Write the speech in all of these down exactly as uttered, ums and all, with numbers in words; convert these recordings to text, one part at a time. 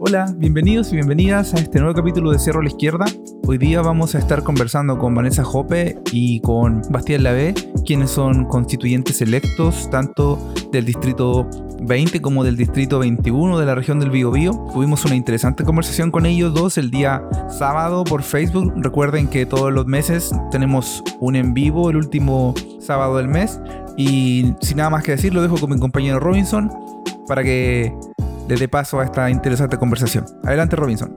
Hola, bienvenidos y bienvenidas a este nuevo capítulo de Cerro a la Izquierda. Hoy día vamos a estar conversando con Vanessa Jope y con Bastián Lavé, quienes son constituyentes electos tanto del distrito veinte como del distrito veintiuno de la región del Biobío. Tuvimos una interesante conversación con ellos dos el día sábado por Facebook. Recuerden que todos los meses tenemos un en vivo el último sábado del mes. Y sin nada más que decir, lo dejo con mi compañero Robinson para que le dé paso a esta interesante conversación. Adelante, Robinson.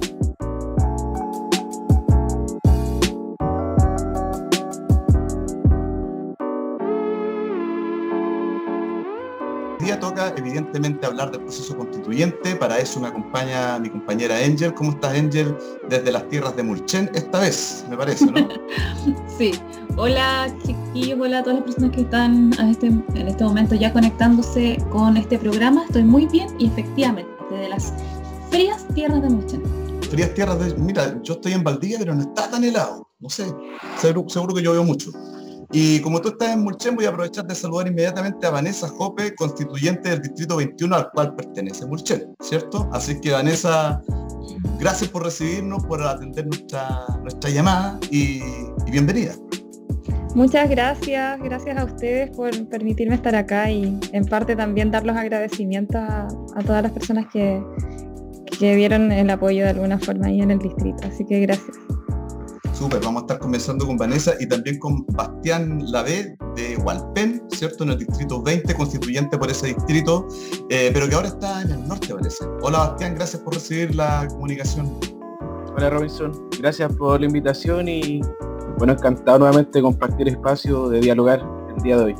Hoy día toca evidentemente hablar del proceso constituyente. Para eso me acompaña mi compañera Angel. ¿Cómo estás, Angel? Desde las tierras de Mulchen, esta vez, me parece, ¿no? Sí. Hola, chiquillos, hola a todas las personas que están en este, en este momento ya conectándose con este programa. Estoy muy bien y efectivamente, desde las frías tierras de Mulchen. Frías tierras de... Mira, yo estoy en Valdivia, pero no está tan helado. No sé, seguro, seguro que llovió mucho. Y como tú estás en Mulchen, voy a aprovechar de saludar inmediatamente a Vanessa Jope, constituyente del distrito veintiuno al cual pertenece Mulchen, ¿cierto? Así que, Vanessa, gracias por recibirnos, por atender nuestra, nuestra llamada y, y bienvenida. Muchas gracias, gracias a ustedes por permitirme estar acá y en parte también dar los agradecimientos a, a todas las personas que, que dieron el apoyo de alguna forma ahí en el distrito, así que gracias. Súper, vamos a estar conversando con Vanessa y también con Bastián Lavé de Hualpén, ¿cierto? En el distrito veinte, constituyente por ese distrito, eh, pero que ahora está en el norte, parece. Hola, Bastián, gracias por recibir la comunicación. Hola, Robinson, gracias por la invitación y bueno, encantado nuevamente de compartir espacio, de dialogar el día de hoy.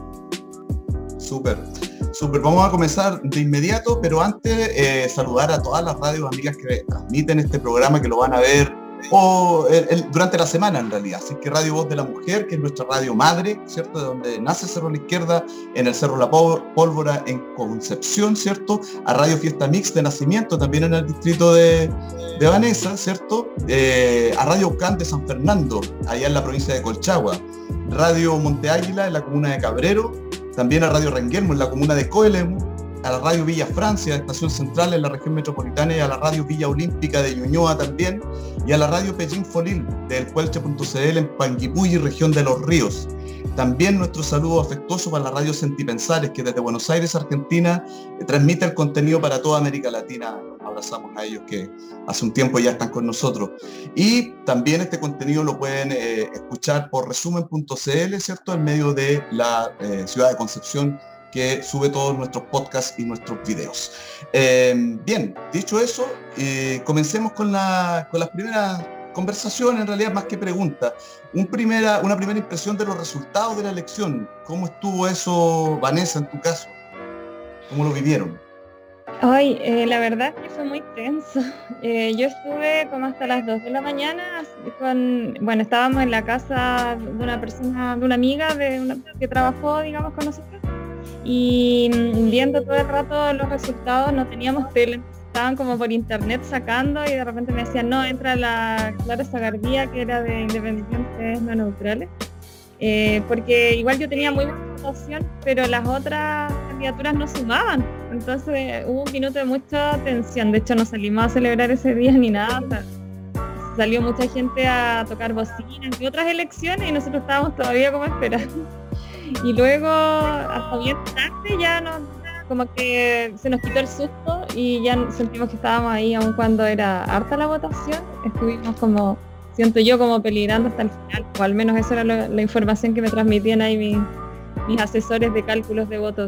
Súper. Súper, vamos a comenzar de inmediato, pero antes eh, saludar a todas las radios amigas que transmiten este programa, que lo van a ver o el, el, durante la semana en realidad. Así que Radio Voz de la Mujer, que es nuestra radio madre, ¿cierto? De donde nace Cerro a la Izquierda, en el Cerro La Pólvora en Concepción, ¿cierto? A Radio Fiesta Mix de Nacimiento, también en el distrito de, de Vanessa, ¿cierto? Eh, a Radio Ocán de San Fernando, allá en la provincia de Colchagua. Radio Monte Águila en la comuna de Cabrero, también a Radio Renguelmo en la comuna de Coelemu, a la Radio Villa Francia, Estación Central en la región metropolitana, y a la Radio Villa Olímpica de Ñuñoa también, y a la Radio Pellín Folil del Puelche punto c l en Panguipulli, región de Los Ríos. También nuestro saludo afectuoso para la Radio Sentipensares, que desde Buenos Aires, Argentina, eh, transmite el contenido para toda América Latina. Nos abrazamos a ellos que hace un tiempo ya están con nosotros. Y también este contenido lo pueden eh, escuchar por resumen punto c l, ¿cierto? En medio de la eh, ciudad de Concepción, que sube todos nuestros podcasts y nuestros videos. Eh, bien, dicho eso, eh, comencemos con, la, con las primeras conversaciones, en realidad más que preguntas. Un primera, una primera impresión de los resultados de la elección. ¿Cómo estuvo eso, Vanessa, en tu caso? ¿Cómo lo vivieron? Ay, eh, la verdad es que fue muy tenso. Eh, yo estuve como hasta las dos de la mañana con, bueno, estábamos en la casa de una persona, de una amiga de una, que trabajó, digamos, con nosotros. Y viendo todo el rato los resultados, no teníamos tele, estaban como por internet sacando y de repente me decían, no, entra la Clara Zagardía, que era de Independientes No Neutrales, eh, porque igual yo tenía muy buena votación, pero las otras candidaturas no sumaban, entonces hubo un minuto de mucha tensión. De hecho no salimos a celebrar ese día ni nada, o sea, salió mucha gente a tocar bocinas y otras elecciones y nosotros estábamos todavía como esperando. Y luego, hasta bien tarde, ya no, como que se nos quitó el susto y ya sentimos que estábamos ahí, aun cuando era harta la votación. Estuvimos como, siento yo, como peligrando hasta el final, o al menos eso era lo, la información que me transmitían ahí mis, mis asesores de cálculos de votos.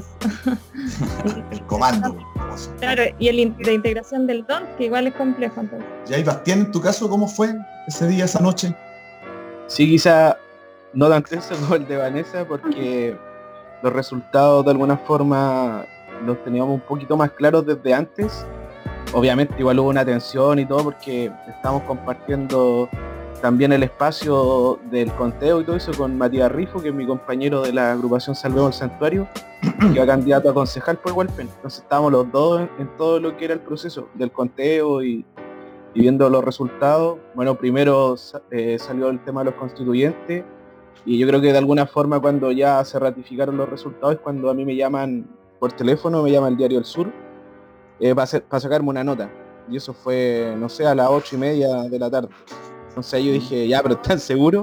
El comando. Claro, y el de integración del D O N, que igual es complejo. Entonces. Ya, y Bastián, en tu caso, ¿cómo fue ese día, esa noche? Sí, quizá no tan tenso como el de Vanessa, porque los resultados de alguna forma los teníamos un poquito más claros desde antes. Obviamente igual hubo una tensión y todo porque estamos compartiendo también el espacio del conteo y todo eso con Matías Rifo, que es mi compañero de la agrupación Salvemos el Santuario, que va candidato a concejal por Hualpén. Entonces estábamos los dos en, en todo lo que era el proceso del conteo y, y viendo los resultados. Bueno, primero eh, salió el tema de los constituyentes. Y yo creo que de alguna forma cuando ya se ratificaron los resultados es cuando a mí me llaman por teléfono, me llama el Diario El Sur, eh, para, hacer, para sacarme una nota. y eso fue, no sé, a las ocho y media de la tarde. Entonces yo dije, ya, pero ¿están seguros?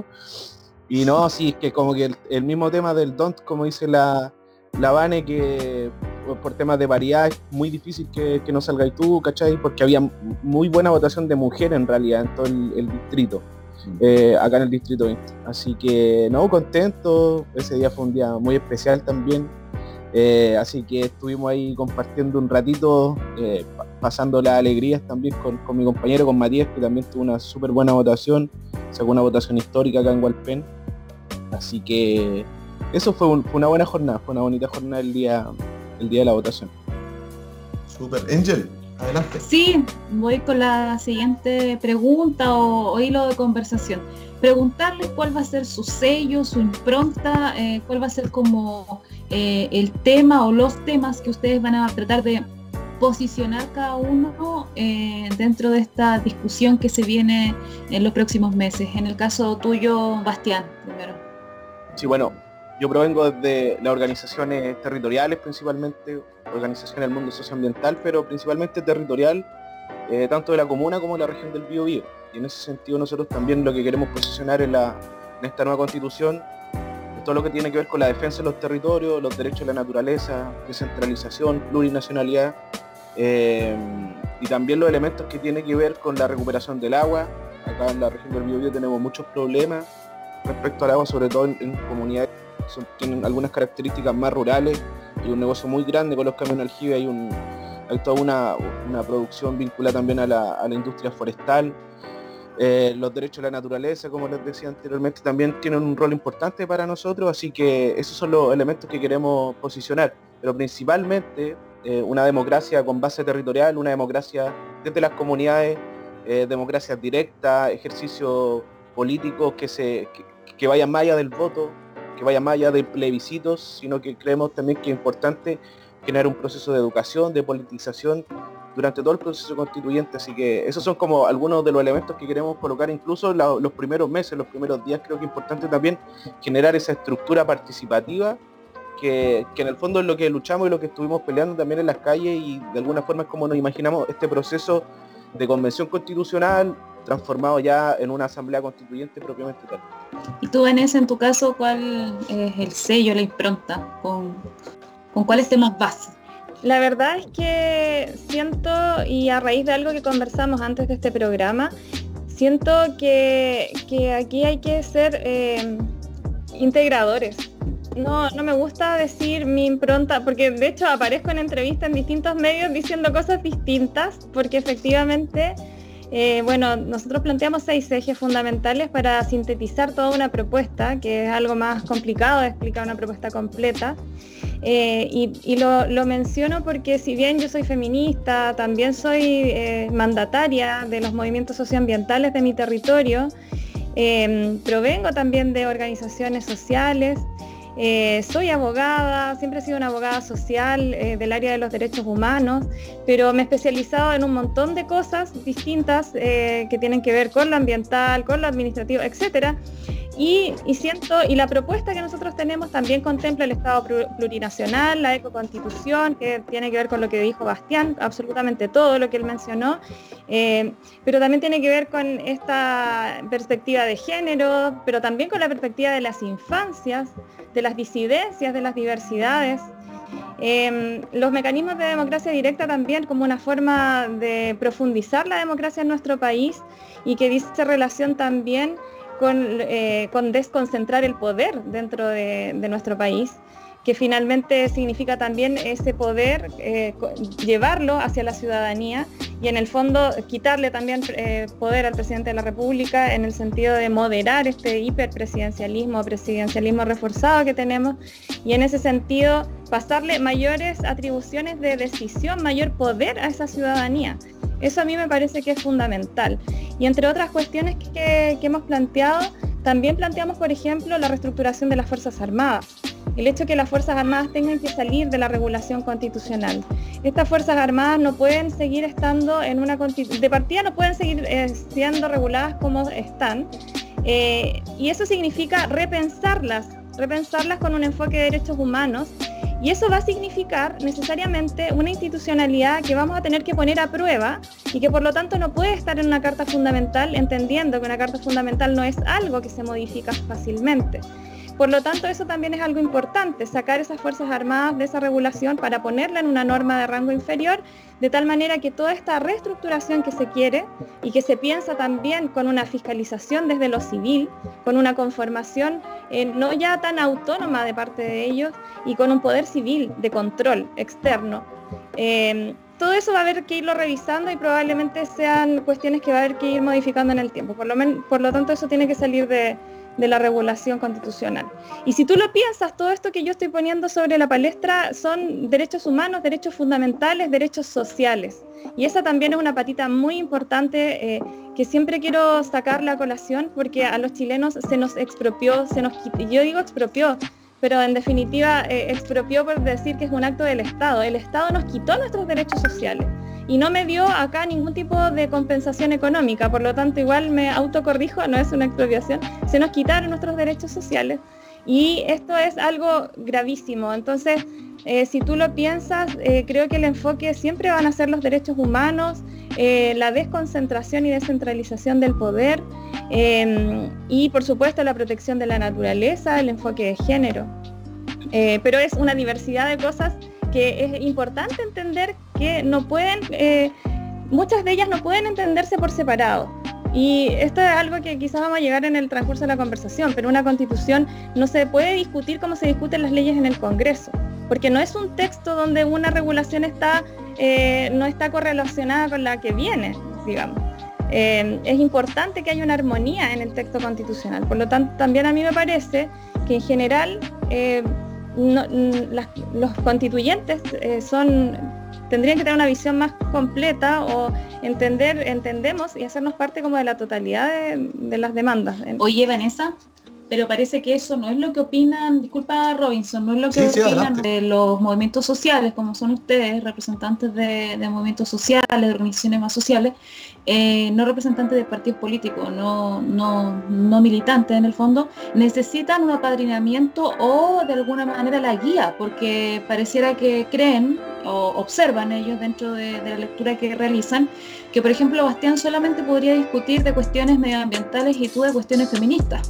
Y no, sí, es que como que el, el mismo tema del don't, como dice la, la Vane, que por temas de variedad es muy difícil que, que no salga tú, ¿cachai? Porque había muy buena votación de mujeres en realidad en todo el, el distrito, eh, acá en el distrito veinte. Así que, no, contento, ese día fue un día muy especial también. Eh, así que estuvimos ahí compartiendo un ratito, eh, pasando las alegrías también con, con mi compañero, con Matías, que también tuvo una súper buena votación, sacó una votación histórica acá en Hualpén. Así que eso fue, un, fue una buena jornada, fue una bonita jornada el día, el día de la votación. Súper. Angel, adelante. Sí, voy con la siguiente pregunta o, o hilo de conversación. Preguntarles cuál va a ser su sello, su impronta, eh, cuál va a ser como eh, el tema o los temas que ustedes van a tratar de posicionar cada uno eh, dentro de esta discusión que se viene en los próximos meses. En el caso tuyo, Bastián, primero. Sí, bueno, yo provengo de las organizaciones territoriales, principalmente, organizaciones del mundo socioambiental, pero principalmente territorial, eh, tanto de la comuna como de la región del Biobío. Y en ese sentido nosotros también lo que queremos posicionar en, la, en esta nueva constitución es todo lo que tiene que ver con la defensa de los territorios, los derechos de la naturaleza, descentralización, plurinacionalidad, eh, y también los elementos que tienen que ver con la recuperación del agua. Acá en la región del Biobío tenemos muchos problemas respecto al agua, sobre todo en, en comunidades que son, tienen algunas características más rurales, y un negocio muy grande con los camiones aljibe, hay, un, hay toda una, una producción vinculada también a la, a la industria forestal. Eh, los derechos de la naturaleza, como les decía anteriormente, también tienen un rol importante para nosotros, así que esos son los elementos que queremos posicionar, pero principalmente eh, una democracia con base territorial, una democracia desde las comunidades, eh, democracia directa, ejercicio políticos que, se, que, que vayan más allá del voto, que vayan más allá de plebiscitos, sino que creemos también que es importante generar un proceso de educación, de politización durante todo el proceso constituyente. Así que esos son como algunos de los elementos que queremos colocar, incluso la, los primeros meses, los primeros días. Creo que es importante también generar esa estructura participativa que, que en el fondo es lo que luchamos y lo que estuvimos peleando también en las calles, y de alguna forma es como nos imaginamos este proceso de convención constitucional transformado ya en una asamblea constituyente propiamente tal. Y tú, Vanessa, en tu caso, ¿cuál es el sello, la impronta? ¿Con, con cuáles temas vas? La verdad es que siento, y a raíz de algo que conversamos antes de este programa, siento que, que aquí hay que ser eh, integradores. No, no me gusta decir mi impronta, porque de hecho aparezco en entrevistas en distintos medios diciendo cosas distintas, porque efectivamente, eh, bueno, nosotros planteamos seis ejes fundamentales para sintetizar toda una propuesta, que es algo más complicado de explicar una propuesta completa. Eh, y y lo, lo menciono porque si bien yo soy feminista, también soy eh, mandataria de los movimientos socioambientales de mi territorio, eh, provengo también de organizaciones sociales, eh, soy abogada, siempre he sido una abogada social eh, del área de los derechos humanos, pero me he especializado en un montón de cosas distintas eh, que tienen que ver con lo ambiental, con lo administrativo, etcétera. Y, y siento, y la propuesta que nosotros tenemos también contempla el Estado plurinacional, la ecoconstitución, que tiene que ver con lo que dijo Bastián, absolutamente todo lo que él mencionó, eh, pero también tiene que ver con esta perspectiva de género, pero también con la perspectiva de las infancias, de las disidencias, de las diversidades. Eh, los mecanismos de democracia directa también como una forma de profundizar la democracia en nuestro país, y que dice relación también Con, eh, con desconcentrar el poder dentro de, de nuestro país, que finalmente significa también ese poder eh, llevarlo hacia la ciudadanía, y en el fondo quitarle también eh, poder al presidente de la República, en el sentido de moderar este hiperpresidencialismo, presidencialismo reforzado que tenemos, y en ese sentido pasarle mayores atribuciones de decisión, mayor poder a esa ciudadanía. Eso a mí me parece que es fundamental. Y entre otras cuestiones que, que hemos planteado, también planteamos, por ejemplo, la reestructuración de las Fuerzas Armadas. El hecho de que las Fuerzas Armadas tengan que salir de la regulación constitucional. Estas Fuerzas Armadas no pueden seguir estando en una constitución, de partida no pueden seguir eh, siendo reguladas como están. Eh, y eso significa repensarlas, repensarlas con un enfoque de derechos humanos, Y eso va a significar necesariamente una institucionalidad que vamos a tener que poner a prueba y que por lo tanto no puede estar en una carta fundamental, entendiendo que una carta fundamental no es algo que se modifica fácilmente. Por lo tanto, eso también es algo importante, sacar esas Fuerzas Armadas de esa regulación para ponerla en una norma de rango inferior, de tal manera que toda esta reestructuración que se quiere y que se piensa también con una fiscalización desde lo civil, con una conformación eh, no ya tan autónoma de parte de ellos y con un poder civil de control externo. Eh, todo eso va a haber que irlo revisando y probablemente sean cuestiones que va a haber que ir modificando en el tiempo. Por lo, men- por lo tanto, eso tiene que salir de... de la regulación constitucional. Y si tú lo piensas, todo esto que yo estoy poniendo sobre la palestra son derechos humanos, derechos fundamentales, derechos sociales. Y esa también es una patita muy importante eh, que siempre quiero sacarla a colación porque a los chilenos se nos expropió, se nos quitó, yo digo expropió, pero en definitiva eh, expropió por decir que es un acto del Estado. El Estado nos quitó nuestros derechos sociales y no me dio acá ningún tipo de compensación económica, por lo tanto igual me autocorrijo, no es una expropiación, se nos quitaron nuestros derechos sociales y esto es algo gravísimo. Entonces, eh, si tú lo piensas, eh, creo que el enfoque siempre van a ser los derechos humanos, eh, la desconcentración y descentralización del poder eh, y por supuesto la protección de la naturaleza, el enfoque de género, eh, pero es una diversidad de cosas que es importante entender que no pueden, eh, muchas de ellas no pueden entenderse por separado. Y esto es algo que quizás vamos a llegar en el transcurso de la conversación, pero una constitución no se puede discutir como se discuten las leyes en el Congreso, porque no es un texto donde una regulación está, eh, no está correlacionada con la que viene, digamos. Eh, es importante que haya una armonía en el texto constitucional, por lo tanto también a mí me parece que en general eh, No, las, los constituyentes eh, son, tendrían que tener una visión más completa o entender, entendemos y hacernos parte como de la totalidad de, de las demandas. Oye, Vanessa, pero parece que eso no es lo que opinan, disculpa Robinson, no es lo que Sí, sí, opinan adelante. de los movimientos sociales, como son ustedes, representantes de, de movimientos sociales, de organizaciones más sociales, eh, no representantes de partidos políticos, no, no, no militantes en el fondo, necesitan un apadrinamiento o de alguna manera la guía, porque pareciera que creen o observan ellos dentro de, de la lectura que realizan, que por ejemplo Bastián solamente podría discutir de cuestiones medioambientales y tú de cuestiones feministas.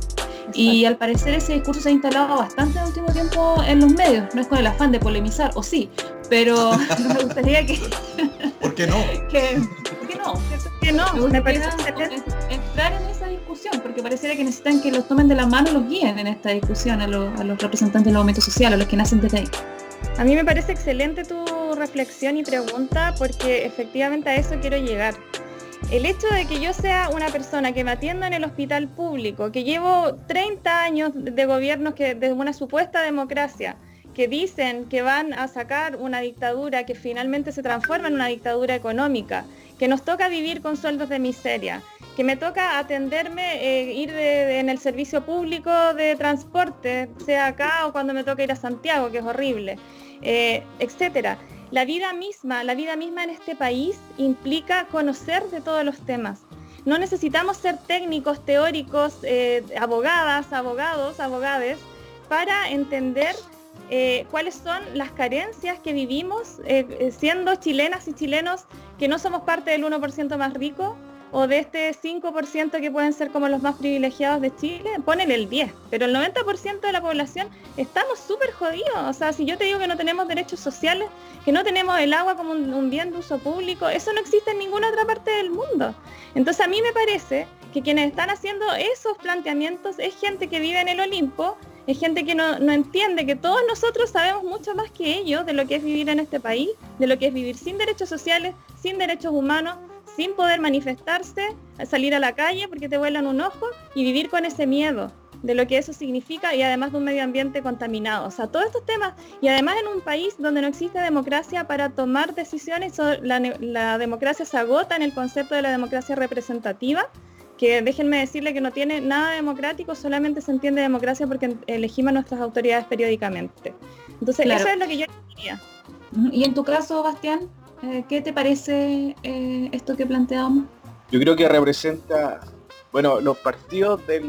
Y al parecer ese discurso se ha instalado bastante en el último tiempo en los medios, no es con el afán de polemizar, o sí, pero me gustaría que... ¿Por qué no? que ¿Por qué no? Que no, Me me gustaría parece entrar en esa discusión, porque pareciera que necesitan que los tomen de la mano y los guíen en esta discusión a los, a los representantes del movimiento social, a los que nacen desde ahí. A mí me parece excelente tu reflexión y pregunta porque efectivamente a eso quiero llegar. El hecho de que yo sea una persona que me atienda en el hospital público, que llevo treinta años de gobiernos que de una supuesta democracia, que dicen que van a sacar una dictadura que finalmente se transforma en una dictadura económica, que nos toca vivir con sueldos de miseria, que me toca atenderme, eh, ir de, de, en el servicio público de transporte, sea acá o cuando me toca ir a Santiago, que es horrible, eh, etcétera. La vida misma, la vida misma en este país implica conocer de todos los temas. No necesitamos ser técnicos, teóricos, eh, abogadas, abogados, abogades, para entender eh, cuáles son las carencias que vivimos eh, siendo chilenas y chilenos que no somos parte del uno por ciento más rico o de este cinco por ciento que pueden ser como los más privilegiados de Chile, ponele el diez, pero el noventa por ciento de la población estamos súper jodidos. O sea, si yo te digo que no tenemos derechos sociales, que no tenemos el agua como un, un bien de uso público, eso no existe en ninguna otra parte del mundo. Entonces a mí me parece que quienes están haciendo esos planteamientos es gente que vive en el Olimpo, es gente que no, no entiende que todos nosotros sabemos mucho más que ellos de lo que es vivir en este país, de lo que es vivir sin derechos sociales, sin derechos humanos, sin poder manifestarse, salir a la calle porque te vuelan un ojo y vivir con ese miedo de lo que eso significa y además de un medio ambiente contaminado. O sea, todos estos temas, y además en un país donde no existe democracia para tomar decisiones, la, la democracia se agota en el concepto de la democracia representativa, que déjenme decirle que no tiene nada democrático, solamente se entiende democracia porque elegimos a nuestras autoridades periódicamente. Entonces, claro, eso es lo que yo diría. Y en tu caso, Bastián, ¿qué te parece eh, esto que planteamos? Yo creo que representa, bueno, los partidos del,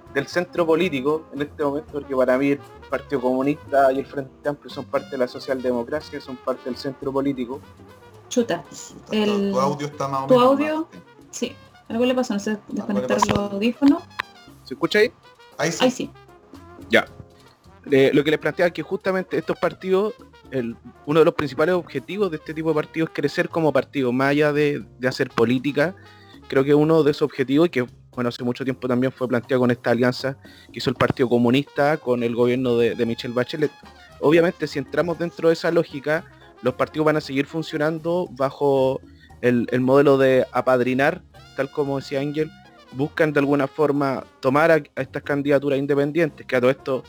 del centro político en este momento, porque para mí el Partido Comunista y el Frente Amplio son parte de la socialdemocracia, son parte del centro político. Chuta. Tu, El, tu audio está más o tu menos. audio, mal. sí. Algo le pasó, no sé, desconectar pasó? los audífonos. ¿Se escucha ahí? Ahí sí. Ahí sí. Ya. Eh, lo que les planteaba es que justamente estos partidos, el, uno de los principales objetivos de este tipo de partidos es crecer como partido, más allá de, de hacer política. Creo que uno de esos objetivos, y que bueno, hace mucho tiempo también fue planteado con esta alianza que hizo el Partido Comunista con el gobierno de, de Michelle Bachelet. Obviamente, si entramos dentro de esa lógica, los partidos van a seguir funcionando bajo el, el modelo de apadrinar, tal como decía Ángel, buscan de alguna forma tomar a, a estas candidaturas independientes, que a todo esto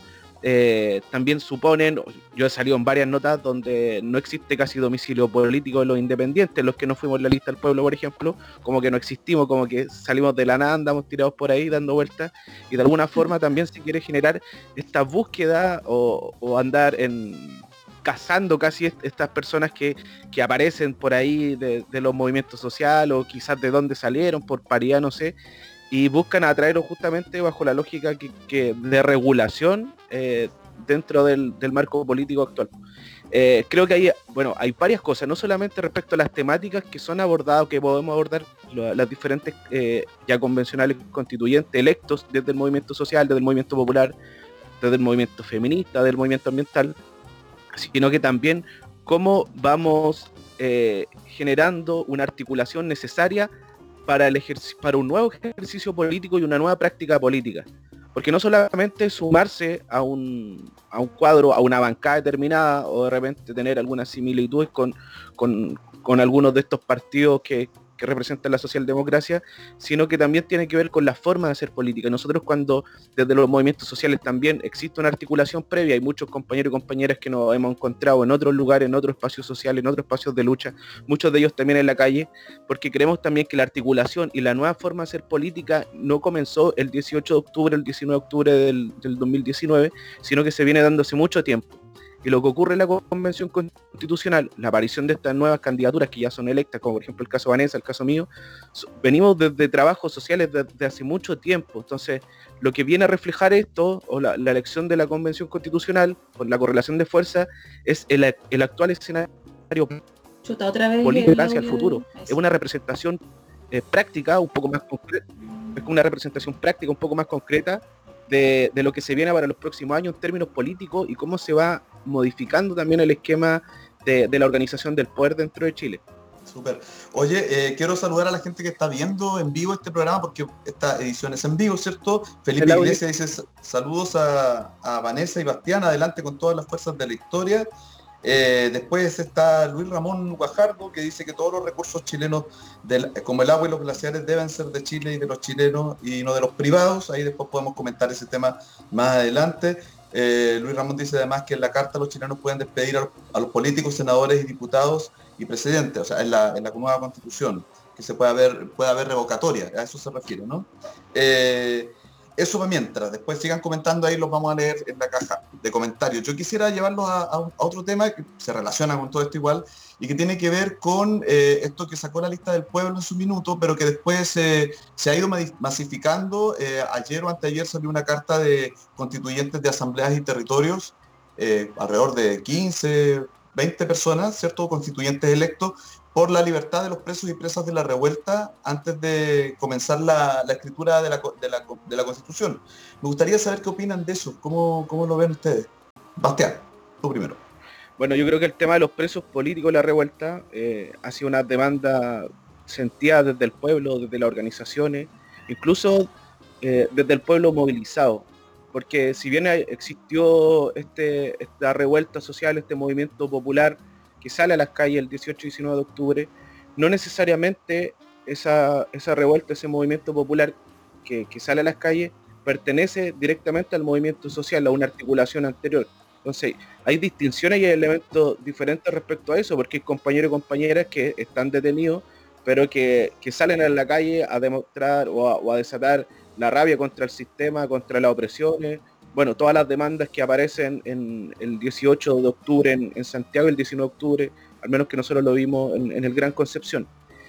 eh, también suponen, yo he salido en varias notas donde no existe casi domicilio político de los independientes, los que no fuimos en la lista del pueblo, por ejemplo, como que no existimos, como que salimos de la nada, andamos tirados por ahí dando vueltas, y de alguna forma también se quiere generar esta búsqueda o, o andar en cazando casi est- estas personas que, que aparecen por ahí de, de los movimientos sociales o quizás de dónde salieron, por paridad, no sé, y buscan atraerlos justamente bajo la lógica que, que de regulación eh, dentro del, del marco político actual. Eh, creo que hay, bueno, hay varias cosas, no solamente respecto a las temáticas que son abordadas, que podemos abordar lo, las diferentes eh, ya convencionales constituyentes, electos desde el movimiento social, desde el movimiento popular, desde el movimiento feminista, del movimiento ambiental, sino que también cómo vamos eh, generando una articulación necesaria para, el ejerc- para un nuevo ejercicio político y una nueva práctica política. Porque no solamente sumarse a un, a un cuadro, a una bancada determinada, o de repente tener algunas similitudes con, con, con algunos de estos partidos que, que representan la socialdemocracia, sino que también tiene que ver con la forma de hacer política. Nosotros, cuando desde los movimientos sociales también existe una articulación previa, hay muchos compañeros y compañeras que nos hemos encontrado en otros lugares, en otros espacios sociales, en otros espacios de lucha, muchos de ellos también en la calle, porque creemos también que la articulación y la nueva forma de hacer política no comenzó el dieciocho de octubre, el diecinueve de octubre del, del dos mil diecinueve, sino que se viene dando hace mucho tiempo. Y lo que ocurre en la Convención Constitucional, la aparición de estas nuevas candidaturas que ya son electas, como por ejemplo el caso Vanessa, el caso mío, venimos desde trabajos sociales desde hace mucho tiempo. Entonces, lo que viene a reflejar esto, o la, la elección de la Convención Constitucional, con la correlación de fuerza, es el, el actual escenario Chuta, otra vez político el hacia el audio futuro. de- Es una representación eh, práctica, un poco más concreta, es una representación práctica un poco más concreta de, de lo que se viene para los próximos años en términos políticos y cómo se va modificando también el esquema de, de la organización del poder dentro de Chile. Súper. Oye, eh, quiero saludar a la gente que está viendo en vivo este programa, porque esta edición es en vivo, ¿cierto? Felipe El audio. Iglesias dice saludos a, a Vanessa y Bastián, adelante con todas las fuerzas de la historia. Eh, después está Luis Ramón Guajardo, que dice que todos los recursos chilenos, del, como el agua y los glaciares, deben ser de Chile y de los chilenos y no de los privados. Ahí después podemos comentar ese tema más adelante. Eh, Luis Ramón dice además que en la carta los chilenos pueden despedir a los, a los políticos, senadores y diputados y presidentes, o sea, en la, en la nueva constitución, que se puede haber, puede haber revocatoria, a eso se refiere, ¿no? Eh, Eso va mientras, después sigan comentando ahí, los vamos a leer en la caja de comentarios. Yo quisiera llevarlos a, a, a otro tema que se relaciona con todo esto igual y que tiene que ver con eh, esto que sacó la lista del pueblo en su minuto, pero que después eh, se ha ido masificando. Eh, ayer o anteayer salió una carta de constituyentes de asambleas y territorios, eh, alrededor de quince, veinte personas, ¿cierto? Constituyentes electos, por la libertad de los presos y presas de la revuelta antes de comenzar la, la escritura de la, de, la, de la Constitución. Me gustaría saber qué opinan de eso, cómo, cómo lo ven ustedes. Bastián, tú primero. Bueno, yo creo que el tema de los presos políticos de la revuelta eh, ha sido una demanda sentida desde el pueblo, desde las organizaciones, incluso eh, desde el pueblo movilizado. Porque si bien existió este, esta revuelta social, este movimiento popular que sale a las calles el dieciocho y diecinueve de octubre, no necesariamente esa, esa revuelta, ese movimiento popular que, que sale a las calles, pertenece directamente al movimiento social, a una articulación anterior. Entonces, hay distinciones y elementos diferentes respecto a eso, porque hay compañeros y compañeras que están detenidos, pero que, que salen a la calle a demostrar o a, o a desatar la rabia contra el sistema, contra las opresiones, bueno, todas las demandas que aparecen en el dieciocho de octubre en, en Santiago, el diecinueve de octubre, al menos que nosotros lo vimos en, en el Gran Concepción.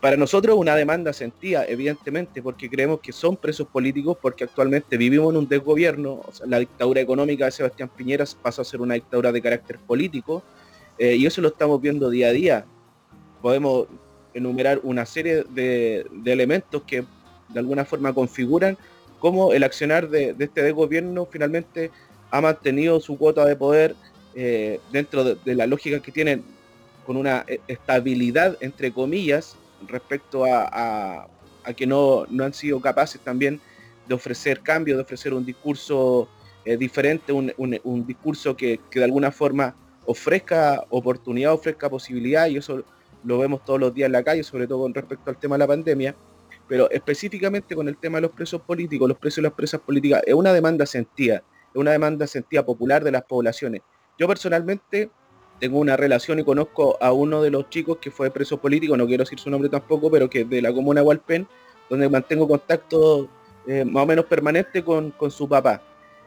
para nosotros una demanda sentida, evidentemente, porque creemos que son presos políticos, porque actualmente vivimos en un desgobierno. O sea, la dictadura económica de Sebastián Piñera pasó a ser una dictadura de carácter político, eh, y eso lo estamos viendo día a día. Podemos enumerar una serie de, de elementos que de alguna forma configuran cómo el accionar de, de este desgobierno finalmente ha mantenido su cuota de poder eh, dentro de, de la lógica que tienen, con una estabilidad, entre comillas, respecto a, a, a que no, no han sido capaces también de ofrecer cambios, de ofrecer un discurso eh, diferente, un, un, un discurso que, que de alguna forma ofrezca oportunidad, ofrezca posibilidad, y eso lo vemos todos los días en la calle, sobre todo con respecto al tema de la pandemia. Pero específicamente con el tema de los presos políticos, los presos y las presas políticas, es una demanda sentida, es una demanda sentida popular de las poblaciones. Yo personalmente tengo una relación y conozco a uno de los chicos que fue preso político, no quiero decir su nombre tampoco, pero que es de la comuna de Hualpén, donde mantengo contacto eh, más o menos permanente con, con su papá.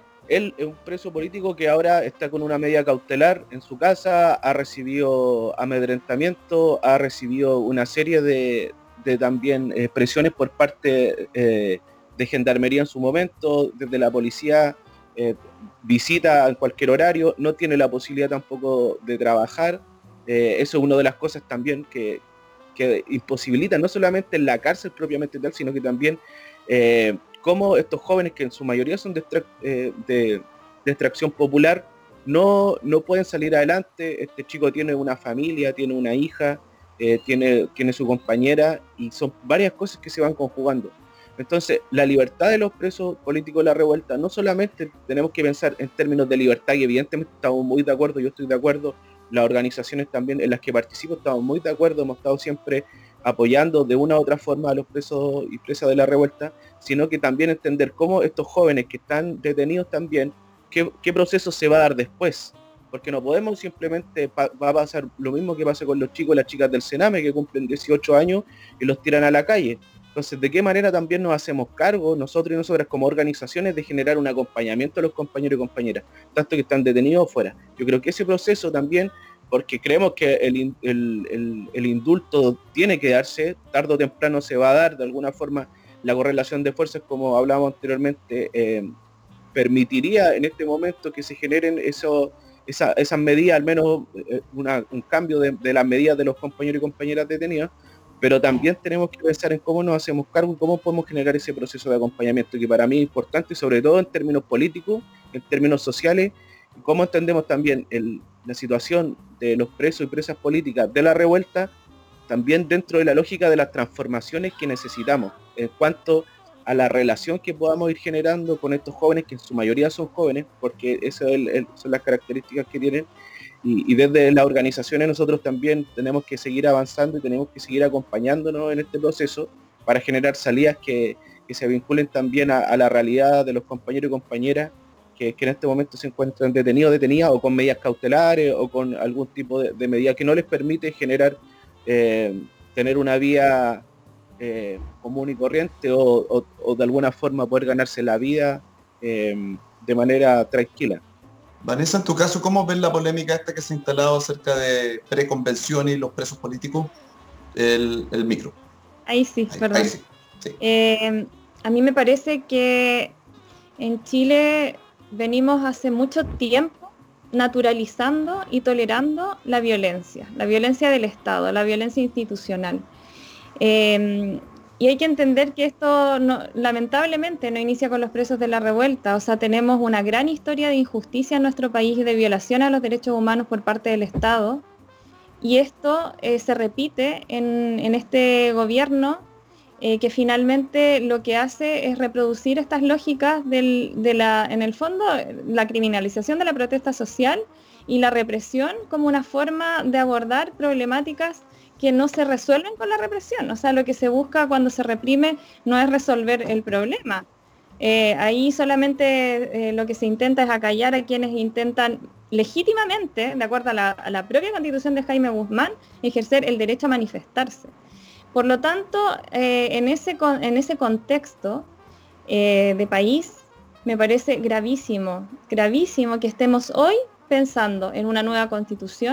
Él es un preso político que ahora está con una medida cautelar en su casa, ha recibido amedrentamiento, ha recibido una serie de, de también eh, presiones por parte eh, de Gendarmería en su momento, desde la policía. Eh, visita en cualquier horario, no tiene la posibilidad tampoco de trabajar. Eh, eso es una de las cosas también que, que imposibilita, no solamente en la cárcel propiamente tal, sino que también eh, cómo estos jóvenes, que en su mayoría son de, extrac eh, de, de extracción popular, no, no pueden salir adelante. Este chico tiene una familia, tiene una hija, eh, tiene, tiene su compañera, y son varias cosas que se van conjugando. Entonces, la libertad de los presos políticos de la revuelta, no solamente tenemos que pensar en términos de libertad, y evidentemente estamos muy de acuerdo, yo estoy de acuerdo, las organizaciones también en las que participo estamos muy de acuerdo, hemos estado siempre apoyando de una u otra forma a los presos y presas de la revuelta, sino que también entender cómo estos jóvenes que están detenidos también, qué, qué proceso se va a dar después, porque no podemos simplemente, pa va a pasar lo mismo que pasa con los chicos y las chicas del Sename, que cumplen dieciocho años y los tiran a la calle. Entonces, ¿de qué manera también nos hacemos cargo, nosotros y nosotras como organizaciones, de generar un acompañamiento a los compañeros y compañeras, tanto que están detenidos o fuera? Yo creo que ese proceso también, porque creemos que el, el, el, el indulto tiene que darse, tarde o temprano se va a dar, de alguna forma la correlación de fuerzas, como hablábamos anteriormente, eh, permitiría en este momento que se generen eso, esa, esas medidas, al menos eh, una, un cambio de, de las medidas de los compañeros y compañeras detenidas. Pero también tenemos que pensar en cómo nos hacemos cargo y cómo podemos generar ese proceso de acompañamiento, que para mí es importante, sobre todo en términos políticos, en términos sociales, y cómo entendemos también el, la situación de los presos y presas políticas de la revuelta, también dentro de la lógica de las transformaciones que necesitamos, en cuanto a la relación que podamos ir generando con estos jóvenes, que en su mayoría son jóvenes, porque esas son las características que tienen. Y, y desde las organizaciones nosotros también tenemos que seguir avanzando y tenemos que seguir acompañándonos en este proceso para generar salidas que, que se vinculen también a, a la realidad de los compañeros y compañeras que, que en este momento se encuentran detenidos, detenidas, o con medidas cautelares o con algún tipo de, de medida que no les permite generar, eh, tener una vía eh, común y corriente, o, o, o de alguna forma poder ganarse la vida eh, de manera tranquila. Vanessa, en tu caso, ¿cómo ves la polémica esta que se ha instalado acerca de preconvención y los presos políticos? El, el micro. Ahí sí, ahí, perdón. Ahí sí, sí. Eh, a mí me parece que en Chile venimos hace mucho tiempo naturalizando y tolerando la violencia, la violencia del Estado, la violencia institucional. Eh, Y hay que entender que esto no, lamentablemente no inicia con los presos de la revuelta. O sea, tenemos una gran historia de injusticia en nuestro país y de violación a los derechos humanos por parte del Estado. Y esto eh, se repite en, en este gobierno eh, que finalmente lo que hace es reproducir estas lógicas del, de la, en el fondo, la criminalización de la protesta social y la represión como una forma de abordar problemáticas que no se resuelven con la represión. O sea, lo que se busca cuando se reprime no es resolver el problema. Eh, ahí solamente eh, lo que se intenta es acallar a quienes intentan legítimamente, de acuerdo a la, a la propia Constitución de Jaime Guzmán, ejercer el derecho a manifestarse. Por lo tanto, eh, en, ese, en ese contexto eh, de país, me parece gravísimo, gravísimo que estemos hoy pensando en una nueva Constitución,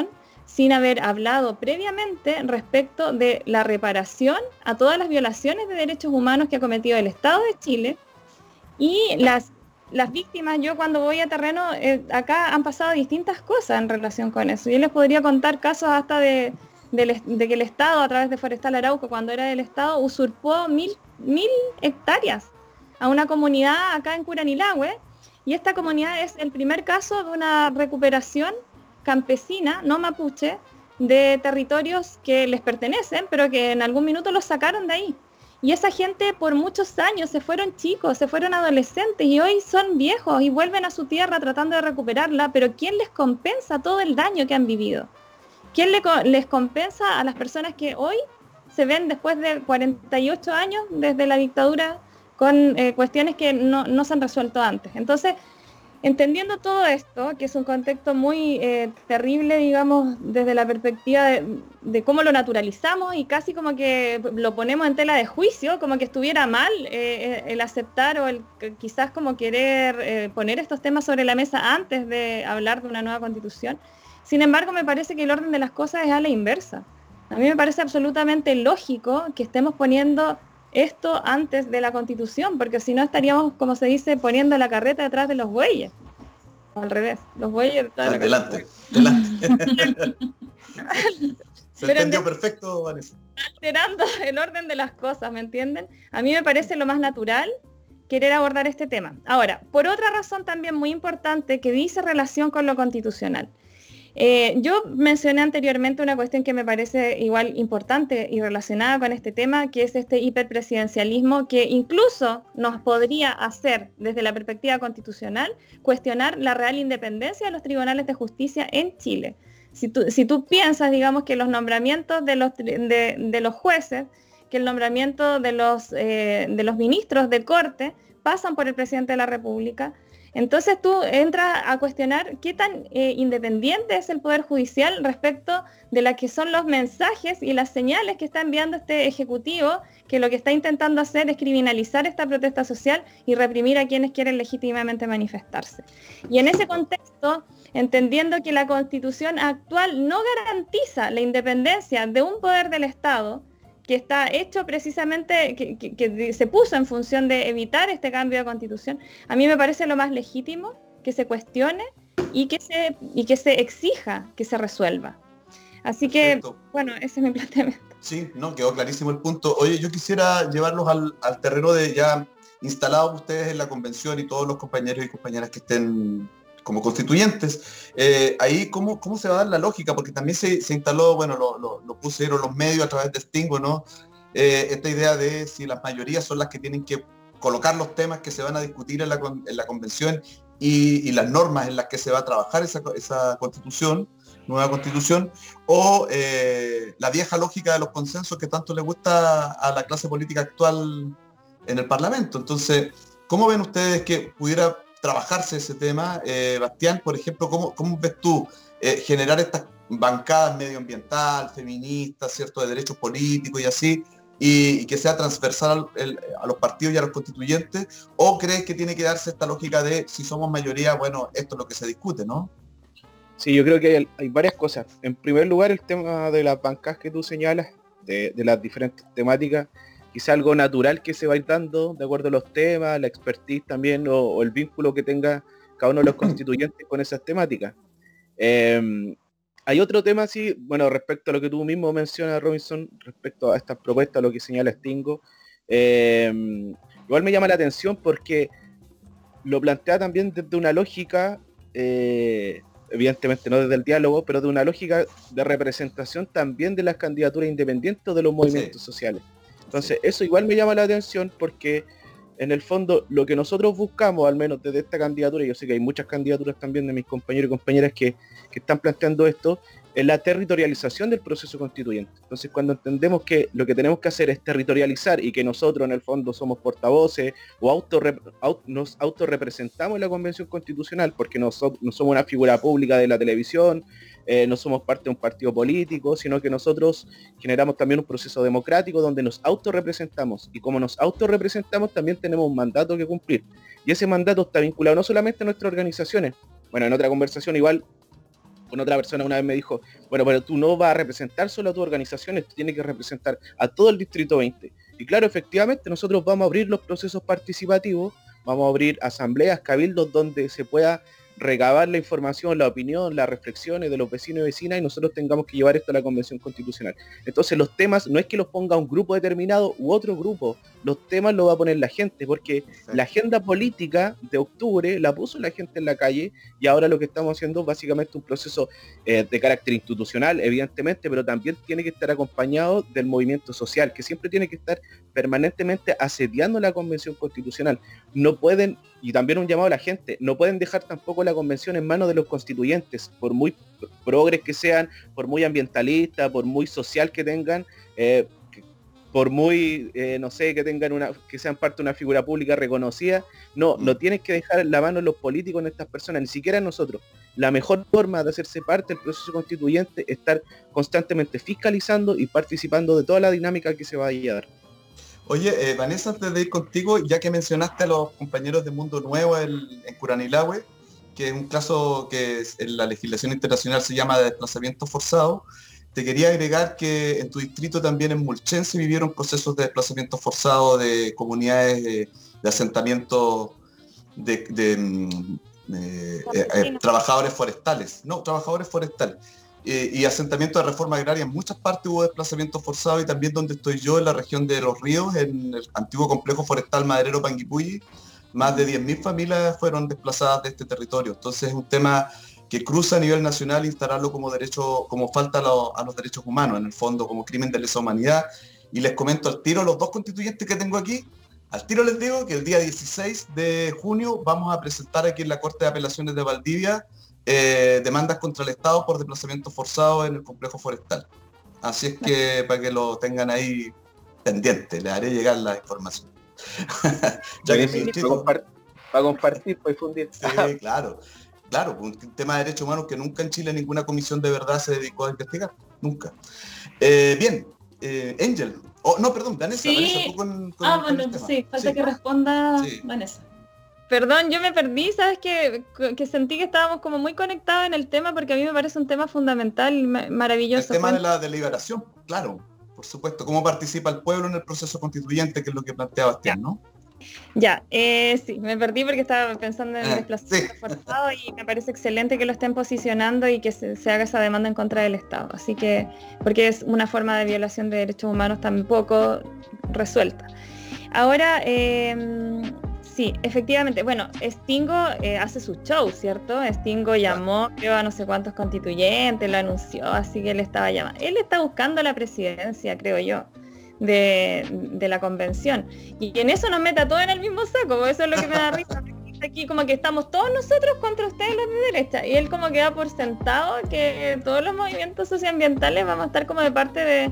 sin haber hablado previamente respecto de la reparación a todas las violaciones de derechos humanos que ha cometido el Estado de Chile y las, las víctimas. Yo cuando voy a terreno, eh, acá han pasado distintas cosas en relación con eso. Yo les podría contar casos hasta de, de, de que el Estado, a través de Forestal Arauco, cuando era del Estado, usurpó mil, mil hectáreas a una comunidad acá en Curanilahue, y esta comunidad es el primer caso de una recuperación campesina, no mapuche, de territorios que les pertenecen, pero que en algún minuto los sacaron de ahí. Y esa gente por muchos años se fueron chicos, se fueron adolescentes y hoy son viejos y vuelven a su tierra tratando de recuperarla, pero ¿quién les compensa todo el daño que han vivido? ¿Quién le, les compensa a las personas que hoy se ven después de cuarenta y ocho años desde la dictadura con eh, cuestiones que no, no se han resuelto antes? Entonces, entendiendo todo esto, que es un contexto muy eh, terrible, digamos, desde la perspectiva de, de cómo lo naturalizamos y casi como que lo ponemos en tela de juicio, como que estuviera mal eh, el aceptar o el quizás como querer eh, poner estos temas sobre la mesa antes de hablar de una nueva constitución. Sin embargo, me parece que el orden de las cosas es a la inversa. A mí me parece absolutamente lógico que estemos poniendo esto antes de la Constitución, porque si no estaríamos, como se dice, poniendo la carreta detrás de los bueyes. O al revés, los bueyes detrás de la Adelante, adelante. Se Pero entendió en- perfecto, Vanessa. Alterando el orden de las cosas, ¿me entienden? A mí me parece lo más natural querer abordar este tema. Ahora, por otra razón también muy importante que dice relación con lo constitucional. Eh, yo mencioné anteriormente una cuestión que me parece igual importante y relacionada con este tema, que es este hiperpresidencialismo que incluso nos podría hacer, desde la perspectiva constitucional, cuestionar la real independencia de los tribunales de justicia en Chile. Si tú, si tú piensas, digamos, que los nombramientos de los, de, de los jueces, que el nombramiento de los, eh, de los ministros de corte pasan por el presidente de la República, entonces tú entras a cuestionar qué tan eh, independiente es el Poder Judicial respecto de las que son los mensajes y las señales que está enviando este Ejecutivo, que lo que está intentando hacer es criminalizar esta protesta social y reprimir a quienes quieren legítimamente manifestarse. Y en ese contexto, entendiendo que la Constitución actual no garantiza la independencia de un poder del Estado, que está hecho precisamente, que, que, que se puso en función de evitar este cambio de constitución, a mí me parece lo más legítimo que se cuestione y que se, y que se exija que se resuelva. Así que, Perfecto. bueno, ese es mi planteamiento. Sí, no, quedó clarísimo el punto. Oye, yo quisiera llevarlos al, al terreno de ya instalados ustedes en la convención y todos los compañeros y compañeras que estén como constituyentes. Eh, ahí, ¿cómo, ¿cómo se va a dar la lógica? Porque también se, se instaló, bueno, lo, lo, lo pusieron los medios a través de Stingo, ¿no? Eh, esta idea de si las mayorías son las que tienen que colocar los temas que se van a discutir en la, en la convención y, y las normas en las que se va a trabajar esa, esa constitución, nueva constitución, o eh, la vieja lógica de los consensos que tanto le gusta a la clase política actual en el Parlamento. Entonces, ¿cómo ven ustedes que pudiera trabajarse ese tema? Eh, Bastián, por ejemplo, ¿cómo, cómo ves tú eh, generar estas bancadas medioambiental, feministas, ¿cierto?, de derechos políticos y así, y, y que sea transversal el, a los partidos y a los constituyentes? ¿O crees que tiene que darse esta lógica de si somos mayoría, bueno, esto es lo que se discute, ¿no? Sí, yo creo que hay, hay varias cosas. En primer lugar, el tema de las bancas que tú señalas, de, de las diferentes temáticas, quizá algo natural que se va a ir dando de acuerdo a los temas, la expertise también, o, o el vínculo que tenga cada uno de los constituyentes con esas temáticas. Eh, hay otro tema, sí, bueno, respecto a lo que tú mismo mencionas, Robinson, respecto a estas propuestas, lo que señala Stingo, eh, igual me llama la atención porque lo plantea también desde una lógica, eh, evidentemente no desde el diálogo, pero de una lógica de representación también de las candidaturas independientes de los movimientos sí. sociales. Entonces, sí. eso igual me llama la atención porque en el fondo lo que nosotros buscamos, al menos desde esta candidatura, yo sé que hay muchas candidaturas también de mis compañeros y compañeras que, que están planteando esto, es la territorialización del proceso constituyente. Entonces, cuando entendemos que lo que tenemos que hacer es territorializar y que nosotros en el fondo somos portavoces o auto, auto, nos autorrepresentamos en la Convención Constitucional, porque no, so, no somos una figura pública de la televisión, eh, no somos parte de un partido político, sino que nosotros generamos también un proceso democrático donde nos autorrepresentamos, y como nos autorrepresentamos también tenemos un mandato que cumplir, y ese mandato está vinculado no solamente a nuestras organizaciones. Bueno, en otra conversación igual con otra persona una vez me dijo, bueno, pero tú no vas a representar solo a tu organización, tú tienes que representar a todo el Distrito veinte. Y claro, efectivamente, nosotros vamos a abrir los procesos participativos, vamos a abrir asambleas, cabildos, donde se pueda recabar la información, la opinión, las reflexiones de los vecinos y vecinas, y nosotros tengamos que llevar esto a la Convención Constitucional. Entonces los temas no es que los ponga un grupo determinado u otro grupo, los temas los va a poner la gente, porque sí. La agenda política de octubre la puso la gente en la calle, y ahora lo que estamos haciendo es básicamente un proceso eh, de carácter institucional, evidentemente, pero también tiene que estar acompañado del movimiento social, que siempre tiene que estar permanentemente asediando la Convención Constitucional. No pueden, y también un llamado a la gente, no pueden dejar tampoco la convención en manos de los constituyentes, por muy progres que sean, por muy ambientalistas, por muy social que tengan, eh, por muy, eh, no sé, que tengan una, que sean parte de una figura pública reconocida. No, no tienen que dejar en la mano los políticos en estas personas, ni siquiera nosotros. La mejor forma de hacerse parte del proceso constituyente es estar constantemente fiscalizando y participando de toda la dinámica que se vaya a dar. Oye, eh, Vanessa, antes de ir contigo, ya que mencionaste a los compañeros de Mundo Nuevo el, en Curanilahue, que es un caso que es, en la legislación internacional se llama de desplazamiento forzado, te quería agregar que en tu distrito también en Mulchen se vivieron procesos de desplazamiento forzado de comunidades de, de asentamiento de, de, de eh, eh, trabajadores forestales, no, trabajadores forestales. Eh, y asentamiento de reforma agraria, en muchas partes hubo desplazamiento forzado, y también donde estoy yo, en la región de Los Ríos, en el antiguo complejo forestal maderero Panguipulli, más de diez mil familias fueron desplazadas de este territorio. Entonces es un tema que cruza a nivel nacional, instalarlo como derecho, como falta a, lo, a los derechos humanos, en el fondo como crimen de lesa humanidad. Y les comento al tiro, los dos constituyentes que tengo aquí, al tiro les digo que el día dieciséis de junio vamos a presentar aquí en la Corte de Apelaciones de Valdivia Eh, demandas contra el Estado por desplazamiento forzado en el complejo forestal. Así es que para que lo tengan ahí pendiente, le haré llegar la información. Ya que mi distrito... para, compartir, para compartir, para difundir. Sí, claro, claro, un tema de derechos humanos que nunca en Chile ninguna comisión de verdad se dedicó a investigar, nunca. Eh, bien, eh, Angel, oh, no, perdón, Vanessa, sí. Vanessa, tú con, con, ah, con bueno, el tema. sí, falta sí. que responda sí. Vanessa. Perdón, yo me perdí, sabes que, que sentí que estábamos como muy conectados en el tema, porque a mí me parece un tema fundamental y maravilloso. El tema de la deliberación, claro, por supuesto, cómo participa el pueblo en el proceso constituyente, que es lo que plantea Bastián, ¿no? Ya, eh, sí, me perdí porque estaba pensando en el eh, desplazamiento sí. forzado, y me parece excelente que lo estén posicionando y que se, se haga esa demanda en contra del Estado. Así que, porque es una forma de violación de derechos humanos tampoco resuelta. Ahora, eh, sí, efectivamente, bueno, Stingo eh, hace su show, ¿cierto? Stingo llamó, creo, a no sé cuántos constituyentes, lo anunció, así que él estaba llamando. Él está buscando la presidencia, creo yo, de, de la convención. Y en eso nos mete a todos en el mismo saco, eso es lo que me da risa. Aquí como que estamos todos nosotros contra ustedes los de derecha, y él como que da por sentado que todos los movimientos socioambientales vamos a estar como de parte de,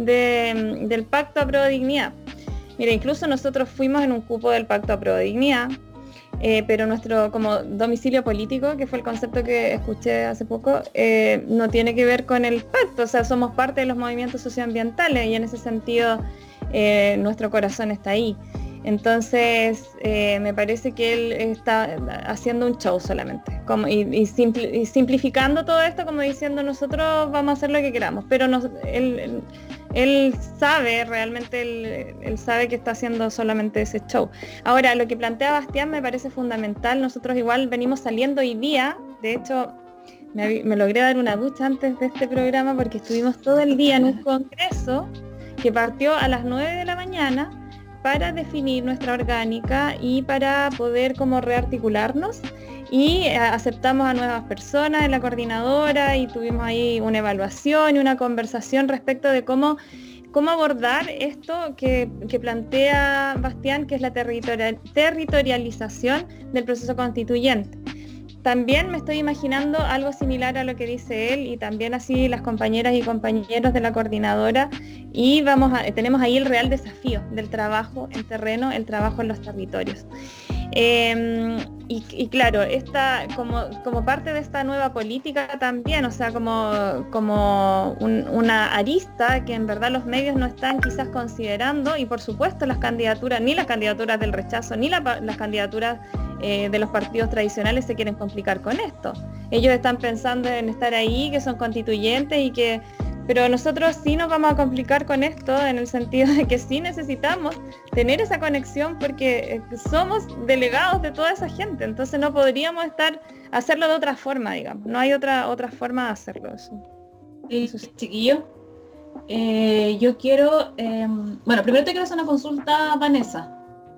de, del Pacto a Prueba de Dignidad. Mira, incluso nosotros fuimos en un cupo del Pacto a Prueba de Dignidad, eh, pero nuestro como domicilio político, que fue el concepto que escuché hace poco, eh, no tiene que ver con el pacto, o sea, somos parte de los movimientos socioambientales, y en ese sentido eh, nuestro corazón está ahí. Entonces, eh, me parece que él está haciendo un show solamente, como, y, y, simpli, y simplificando todo esto, como diciendo, nosotros vamos a hacer lo que queramos, pero nos, él, él, él sabe, realmente él, él sabe que está haciendo solamente ese show. Ahora, lo que plantea Bastián me parece fundamental. Nosotros igual venimos saliendo hoy día, de hecho, me, me logré dar una ducha antes de este programa, porque estuvimos todo el día en un congreso que partió a las nueve de la mañana, para definir nuestra orgánica y para poder como rearticularnos, y eh, aceptamos a nuevas personas en la coordinadora, y tuvimos ahí una evaluación y una conversación respecto de cómo, cómo abordar esto que, que plantea Bastián, que es la territorial, territorialización del proceso constituyente. También me estoy imaginando algo similar a lo que dice él, y también así las compañeras y compañeros de la coordinadora, y vamos a, tenemos ahí el real desafío del trabajo en terreno, el trabajo en los territorios. Eh, y, y claro, esta, como, como parte de esta nueva política también, o sea, como, como un, una arista que en verdad los medios no están quizás considerando, y por supuesto las candidaturas, ni las candidaturas del rechazo, ni la, las candidaturas eh, de los partidos tradicionales se quieren complicar con esto. Ellos están pensando en estar ahí, que son constituyentes y que... Pero nosotros sí nos vamos a complicar con esto en el sentido de que sí necesitamos tener esa conexión porque somos delegados de toda esa gente, entonces no podríamos estar hacerlo de otra forma, digamos. No hay otra otra forma de hacerlo eso. Sí, chiquillo. Eh, yo quiero, eh, bueno, primero te quiero hacer una consulta, Vanessa.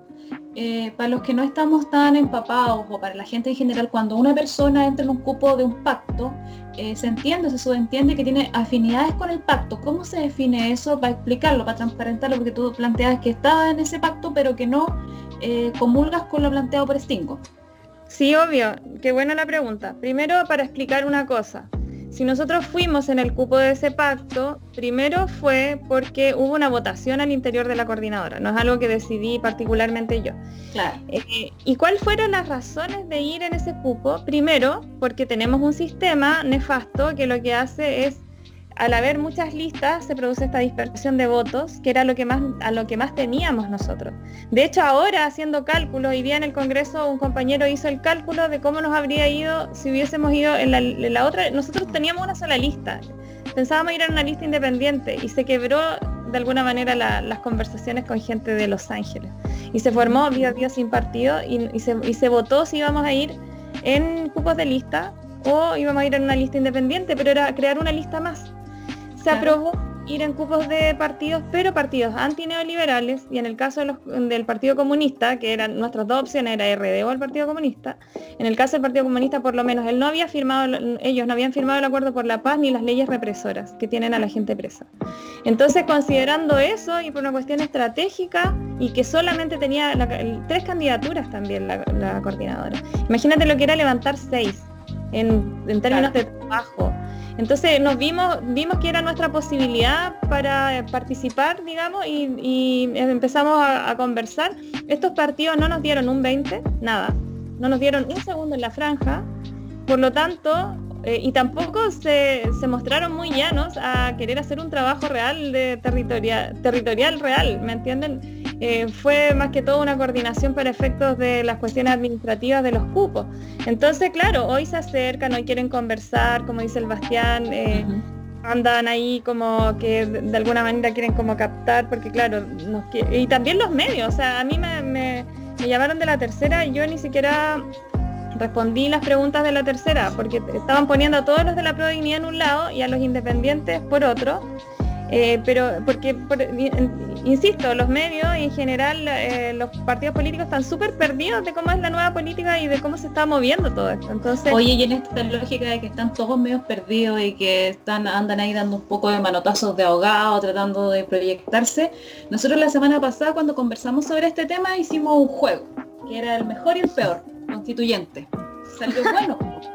Eh, para los que no estamos tan empapados o para la gente en general, cuando una persona entra en un cupo de un pacto, eh, se entiende, se subentiende que tiene afinidades con el pacto. ¿Cómo se define eso? Para explicarlo, para transparentarlo, porque tú planteas que estás en ese pacto pero que no eh, comulgas con lo planteado por Stingo. Sí, obvio, qué buena la pregunta. Primero, para explicar una cosa. Si nosotros fuimos en el cupo de ese pacto, primero fue porque hubo una votación al interior de la coordinadora, no es algo que decidí particularmente yo. Claro. Eh, ¿Y cuáles fueron las razones de ir en ese cupo? Primero, porque tenemos un sistema nefasto que lo que hace es, al haber muchas listas, se produce esta dispersión de votos, que era lo que más, a lo que más temíamos nosotros. De hecho, ahora, haciendo cálculos, hoy día en el Congreso un compañero hizo el cálculo de cómo nos habría ido si hubiésemos ido en la, en la otra. Nosotros teníamos una sola lista, pensábamos ir en una lista independiente y se quebró de alguna manera la, las conversaciones con gente de Los Ángeles. Y se formó Bio Bio Sin Partido y, y, se, y se votó si íbamos a ir en cupos de lista o íbamos a ir en una lista independiente, pero era crear una lista más. Se claro. aprobó ir en cupos de partidos, pero partidos antineoliberales, y en el caso de los, del Partido Comunista, que eran nuestras dos opciones, era R D o el Partido Comunista, en el caso del Partido Comunista, por lo menos, él no había firmado, ellos no habían firmado el acuerdo por la paz ni las leyes represoras que tienen a la gente presa. Entonces, considerando eso, y por una cuestión estratégica, y que solamente tenía la, el, tres candidaturas también la, la coordinadora. Imagínate lo que era levantar seis, en, en términos claro. de trabajo. Entonces nos vimos, vimos que era nuestra posibilidad para participar, digamos, y, y empezamos a, a conversar. Estos partidos no nos dieron un veinte, nada, no nos dieron un segundo en la franja, por lo tanto, eh, y tampoco se, se mostraron muy llanos a querer hacer un trabajo real de territorial, territorial real, ¿me entienden? Eh, fue más que todo una coordinación para efectos de las cuestiones administrativas de los cupos. Entonces, claro, hoy se acercan, hoy quieren conversar, como dice el Bastián, eh, uh-huh. andan ahí como que de, de alguna manera quieren como captar, porque claro, nos, y también los medios, o sea, a mí me, me, me llamaron de la tercera y yo ni siquiera respondí las preguntas de la tercera, porque estaban poniendo a todos los de la Pro Dignidad en un lado y a los independientes por otro. Eh, pero porque, por, insisto, los medios y en general eh, los partidos políticos están súper perdidos de cómo es la nueva política y de cómo se está moviendo todo esto. Entonces, oye, y en esta lógica de que están todos medios perdidos y que están andan ahí dando un poco de manotazos de ahogado, tratando de proyectarse, nosotros la semana pasada cuando conversamos sobre este tema hicimos un juego, que era el mejor y el peor, constituyente. Salió bueno.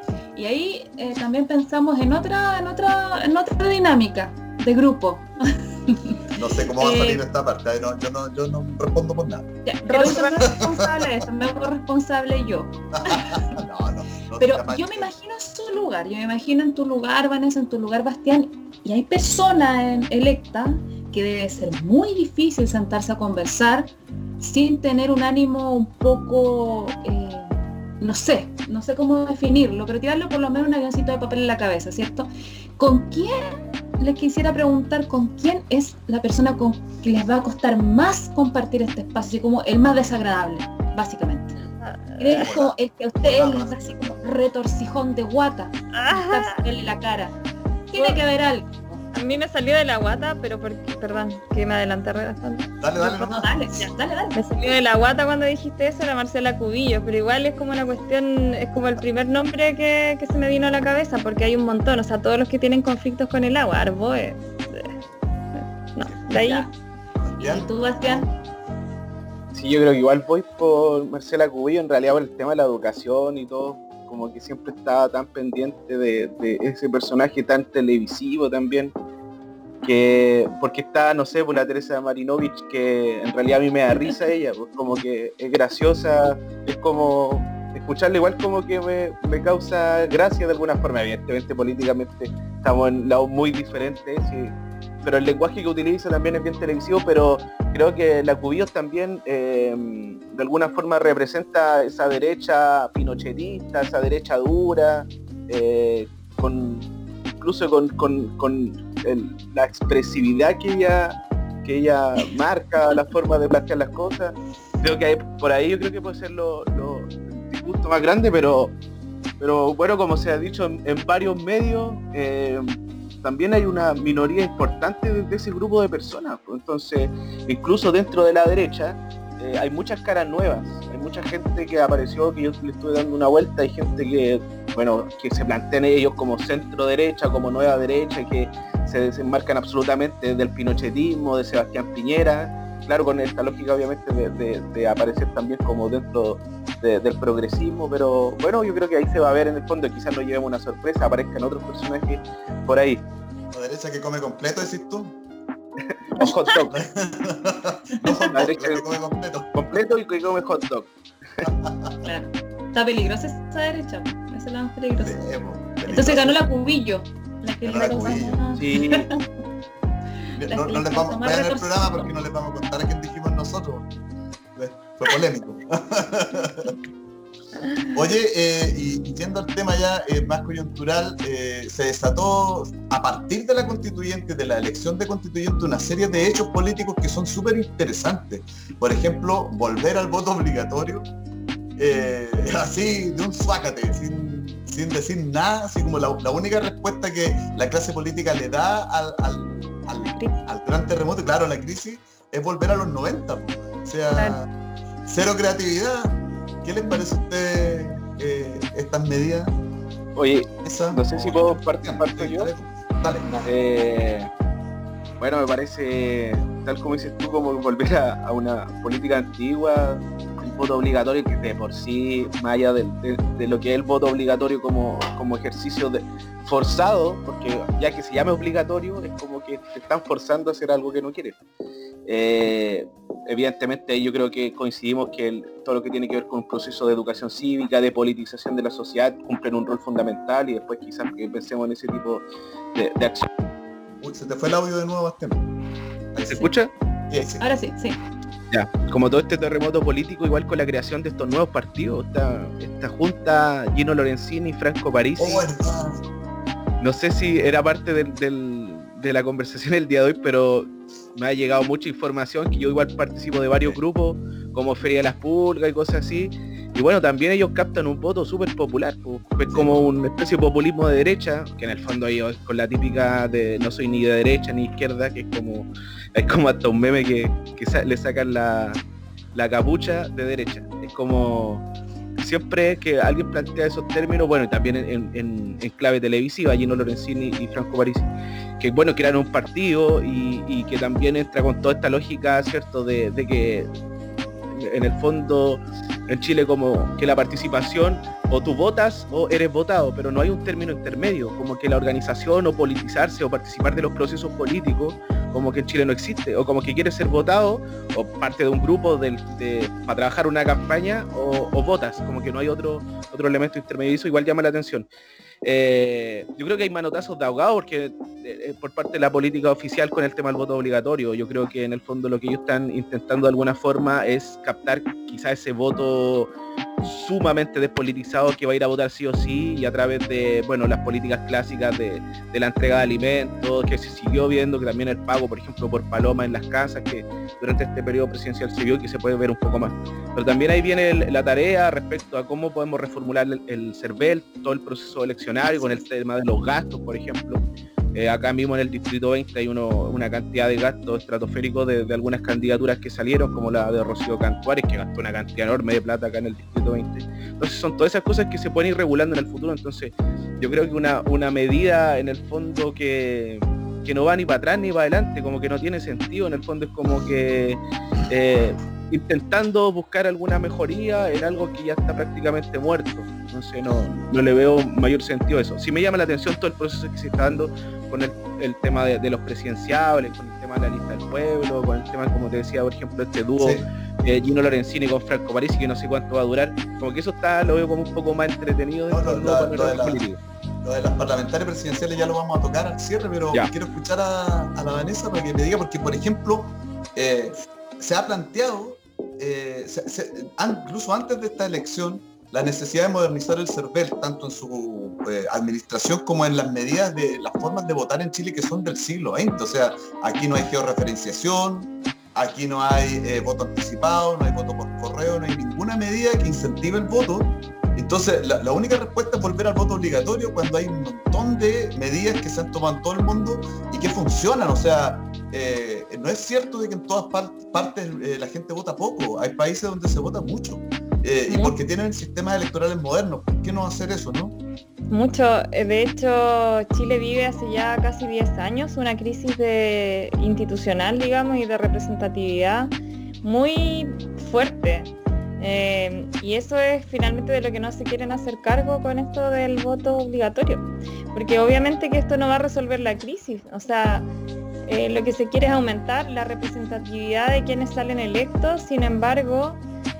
Y ahí eh, también pensamos en otra, en otra, en otra dinámica de grupo. No sé cómo va a salir eh, esta parte, no, yo, no, yo no respondo por nada. Ya, Robinson no es responsable de eso, me hago responsable yo. no, no, no Pero yo me imagino en su lugar, yo me imagino en tu lugar, Vanessa, en tu lugar, Bastián, y hay personas electas que debe ser muy difícil sentarse a conversar sin tener un ánimo un poco, eh, no sé, no sé cómo definirlo, pero tirarle por lo menos un avioncito de papel en la cabeza, ¿cierto? ¿Con quién? Les quisiera preguntar con quién es la persona con que les va a costar más compartir este espacio, como el más desagradable, básicamente. ¿Creen que es como el que a ustedes les da así como retorcijón de guata? Estarse la cara. Tiene que haber algo. A mí me salió de la guata, pero porque, perdón, que me adelanté bastante. Dale, dale, no, no, dale, ya, dale, dale. Me salió de la guata cuando dijiste eso, era Marcela Cubillos, pero igual es como una cuestión, es como el primer nombre que, que se me vino a la cabeza, porque hay un montón, o sea, todos los que tienen conflictos con el agua, Arboe, eh, no, de ahí. ¿Y tú, Bastián? Sí, yo creo que igual voy por Marcela Cubillos, en realidad por el tema de la educación y todo, como que siempre estaba tan pendiente de, de ese personaje tan televisivo también, que porque está, no sé, por la Teresa Marinovich, que en realidad a mí me da risa ella, pues como que es graciosa, es como escucharla igual como que me, me causa gracia de alguna forma. Evidentemente políticamente estamos en lados muy diferentes, sí, pero el lenguaje que utiliza también es bien televisivo, pero creo que la Cubillos también eh, de alguna forma representa esa derecha pinochetista, esa derecha dura, eh, con incluso con, con, con el, la expresividad que ella que ella marca, la forma de plantear las cosas. Creo que hay, por ahí yo creo que puede ser lo, lo el disgusto más grande, pero pero bueno, como se ha dicho en, en varios medios, eh, también hay una minoría importante de, de ese grupo de personas. Entonces, incluso dentro de la derecha, eh, hay muchas caras nuevas, hay mucha gente que apareció, que yo le estuve dando una vuelta, hay gente que, bueno, que se plantean ellos como centro derecha, como nueva derecha, y que se desenmarcan absolutamente del pinochetismo, de Sebastián Piñera, claro, con esta lógica obviamente de, de, de aparecer también como dentro de, del progresismo, pero bueno, yo creo que ahí se va a ver en el fondo, quizás nos llevemos una sorpresa, aparezcan otros personajes por ahí. ¿La derecha que come completo, decís tú? O hot dog. No hot La dog, derecha la que come completo. Completo y que come hot dog. Claro. Está peligrosa esa derecha, esa es la más peligrosa. Sí, po, Entonces ganó la Cubillo, la que Ganó le la Cubillo. más- Sí. No, no les vamos, Más vean el retorcido. programa porque no les vamos a contar a quién dijimos nosotros. Fue polémico. Oye, eh, y, y yendo al tema ya eh, más coyuntural, eh, se desató a partir de la constituyente, de la elección de constituyente, una serie de hechos políticos que son súper interesantes. Por ejemplo, volver al voto obligatorio, eh, así de un suácate, sin, sin decir nada, así como la, la única respuesta que la clase política le da al, al, al, al gran terremoto, claro, a la crisis, es volver a los noventa. Po. O sea, Claro. cero creatividad. ¿Qué les parece a ustedes eh, estas medidas? Oye, Esa, no sé si puedo partir parto yo. Dale. Eh, bueno, me parece, tal como dices tú, como volver a, a una política antigua, el voto obligatorio, que de por sí, más allá de, de, de lo que es el voto obligatorio como, como ejercicio de, forzado, porque ya que se llame obligatorio, es como que te están forzando a hacer algo que no quieres. Eh, evidentemente yo creo que coincidimos que el, todo lo que tiene que ver con un proceso de educación cívica, de politización de la sociedad, cumplen un rol fundamental, y después quizás que pensemos en ese tipo de, de acción. Uy, se te fue el audio de nuevo, Bastián. Ahí ¿Se sí. escucha? Sí, sí. Ahora sí, sí. Ya, como todo este terremoto político, igual con la creación de estos nuevos partidos, esta, esta junta, Gino Lorenzini, Franco Parisi, Oh, verdad. no sé si era parte del, del, de la conversación el día de hoy, pero me ha llegado mucha información, que yo igual participo de varios grupos, como Feria de las Pulgas y cosas así, y bueno, también ellos captan un voto súper popular, pues, es como una especie de populismo de derecha, que en el fondo ellos con la típica de no soy ni de derecha ni izquierda, que es como, es como hasta un meme que, que sa- le sacan la, la capucha de derecha, es como siempre que alguien plantea esos términos, bueno, y también en, en, en clave televisiva, Gino Lorenzini y Franco Parisi, que bueno, crearon un partido y, y que también entra con toda esta lógica, ¿cierto?, de, de que en el fondo en Chile como que la participación, o tú votas o eres votado, pero no hay un término intermedio, como que la organización o politizarse o participar de los procesos políticos, como que en Chile no existe, o como que quieres ser votado o parte de un grupo de, de, para trabajar una campaña, o, o votas, como que no hay otro, otro elemento intermedio, y eso igual llama la atención. Eh, yo creo que hay manotazos de ahogado porque eh, por parte de la política oficial con el tema del voto obligatorio. Yo creo que en el fondo lo que ellos están intentando de alguna forma es captar quizá ese voto sumamente despolitizado que va a ir a votar sí o sí, y a través de, bueno, las políticas clásicas de, de la entrega de alimentos, que se siguió viendo, que también el pago, por ejemplo, por paloma en las casas, que durante este periodo presidencial se vio que se puede ver un poco más. Pero también ahí viene el, la tarea respecto a cómo podemos reformular el, el CERVEL, todo el proceso eleccionario, con el tema de los gastos, por ejemplo. Eh, acá mismo en el Distrito veinte hay uno, una cantidad de gastos estratosféricos de, de algunas candidaturas que salieron, como la de Rocío Cantuares, que gastó una cantidad enorme de plata acá en el Distrito veinte. Entonces son todas esas cosas que se pueden ir regulando en el futuro. Entonces yo creo que una, una medida en el fondo que, que no va ni para atrás ni para adelante, como que no tiene sentido, en el fondo es como que eh, intentando buscar alguna mejoría en algo que ya está prácticamente muerto. Entonces no, no le veo mayor sentido a eso. Sí me llama la atención todo el proceso que se está dando con el, el tema de, de los presidenciables, con el tema de la lista del pueblo, con el tema, como te decía, por ejemplo, este dúo sí. eh, Gino Lorenzini con Franco Parisi, que no sé cuánto va a durar, como que eso está, lo veo como un poco más entretenido no, dentro no, la, del lo, de la, lo de las parlamentarias presidenciales ya lo vamos a tocar al cierre, pero ya. quiero escuchar a, a la Vanessa para que me diga, porque por ejemplo eh, se ha planteado eh, se, se, an, incluso antes de esta elección la necesidad de modernizar el CERVEL, tanto en su eh, administración como en las medidas de las formas de votar en Chile que son del siglo veinte. O sea, aquí no hay georreferenciación, aquí no hay eh, voto anticipado, no hay voto por correo, no hay ninguna medida que incentive el voto. Entonces, la, la única respuesta es volver al voto obligatorio cuando hay un montón de medidas que se han tomado en todo el mundo y que funcionan. O sea, eh, no es cierto de que en todas par- partes eh, la gente vota poco. Hay países donde se vota mucho. Eh, y porque tienen sistemas electorales modernos. ¿Por qué no hacer eso, no? Mucho. De hecho, Chile vive hace ya casi diez años una crisis de institucional, digamos, y de representatividad muy fuerte. Eh, y eso es finalmente de lo que no se quieren hacer cargo con esto del voto obligatorio. Porque obviamente que esto no va a resolver la crisis. O sea, eh, lo que se quiere es aumentar la representatividad de quienes salen electos. Sin embargo,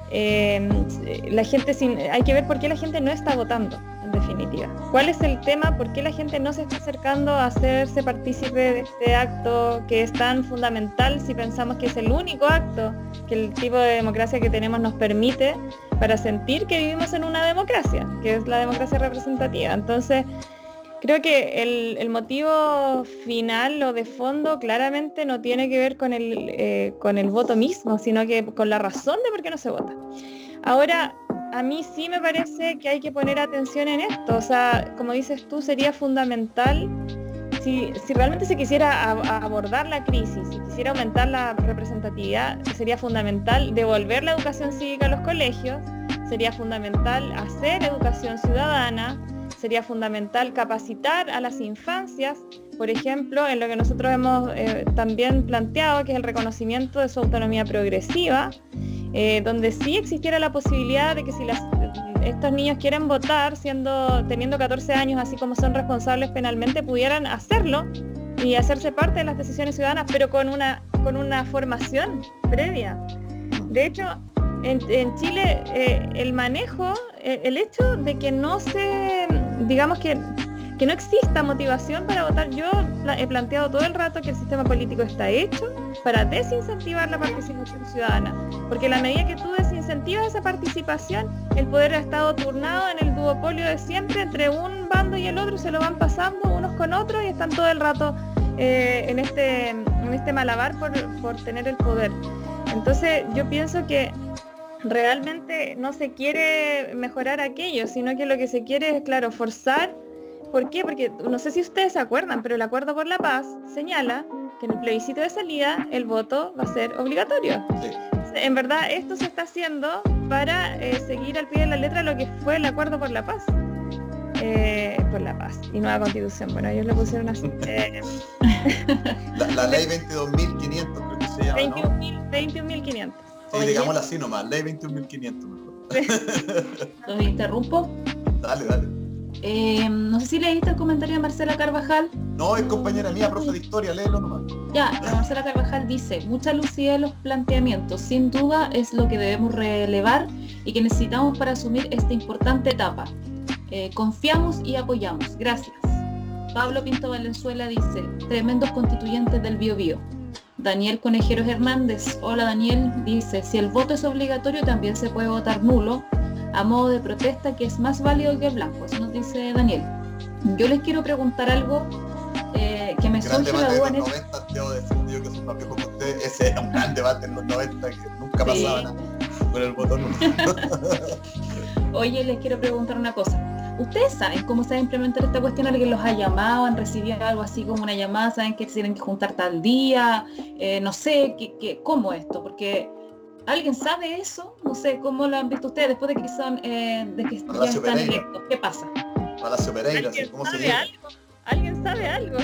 Eh, la gente sin, hay que ver por qué la gente no está votando, en definitiva. ¿Cuál es el tema? ¿Por qué la gente no se está acercando a hacerse partícipe de este acto que es tan fundamental si pensamos que es el único acto que el tipo de democracia que tenemos nos permite para sentir que vivimos en una democracia, que es la democracia representativa? Entonces, creo que el, el motivo final o de fondo claramente no tiene que ver con el, eh, con el voto mismo, sino que con la razón de por qué no se vota. Ahora, a mí sí me parece que hay que poner atención en esto. O sea, como dices tú, sería fundamental, si, si realmente se quisiera a, a abordar la crisis, si quisiera aumentar la representatividad, sería fundamental devolver la educación cívica a los colegios, sería fundamental hacer educación ciudadana, sería fundamental capacitar a las infancias, por ejemplo, en lo que nosotros hemos eh, también planteado, que es el reconocimiento de su autonomía progresiva, eh, donde sí existiera la posibilidad de que si las, estos niños quieren votar, siendo, teniendo catorce años, así como son responsables penalmente, pudieran hacerlo y hacerse parte de las decisiones ciudadanas, pero con una, con una formación previa. De hecho, en, en Chile eh, el manejo, eh, el hecho de que no se, digamos que, que no exista motivación para votar, yo he planteado todo el rato que el sistema político está hecho para desincentivar la participación ciudadana, porque a la medida que tú desincentivas esa participación, el poder ha estado turnado en el duopolio de siempre entre un bando y el otro, se lo van pasando unos con otros y están todo el rato eh, en, este, en este malabar por, por tener el poder. Entonces yo pienso que realmente no se quiere mejorar aquello, sino que lo que se quiere es, claro, forzar. ¿Por qué? Porque no sé si ustedes se acuerdan, pero el Acuerdo por la Paz señala que en el plebiscito de salida el voto va a ser obligatorio. Sí. En verdad esto se está haciendo para eh, seguir al pie de la letra lo que fue el Acuerdo por la Paz. Eh, por la Paz y nueva Constitución. Bueno, ellos le pusieron así. Eh... la, la ley veintidós mil quinientos creo que se llama, veintiún mil quinientos. Sí, digámosla así nomás, ley veintiún mil quinientos mejor. ¿Los interrumpo? Dale, dale. Eh, no sé si leíste el comentario de Marcela Carvajal. No, es compañera mía, profe de historia, léelo nomás. Ya, la Marcela Carvajal dice, mucha lucidez en los planteamientos, sin duda es lo que debemos relevar y que necesitamos para asumir esta importante etapa. Eh, confiamos y apoyamos. Gracias. Pablo Pinto Valenzuela dice, tremendos constituyentes del Biobío. Daniel Conejeros Hernández, hola Daniel, dice, si el voto es obligatorio también se puede votar nulo, a modo de protesta, que es más válido que el blanco. Eso nos dice Daniel. Yo les quiero preguntar algo eh, que me surge la duda en noventa, debo decir yo que soy más viejo que usted, ese era un gran debate en los noventa que nunca sí. pasaba nada con el voto nulo. Oye, les quiero preguntar una cosa. ¿Ustedes saben cómo se va a implementar esta cuestión? ¿Alguien los ha llamado, han recibido algo así como una llamada? ¿Saben que se tienen que juntar tal día? Eh, no sé, ¿qué, qué, ¿cómo esto? Porque ¿alguien sabe eso? No sé, ¿cómo lo han visto ustedes después de que son, eh, de que ya están Pereira. electos? ¿Qué pasa? Palacio Pereira, ¿cómo se llama? ¿Alguien sabe algo?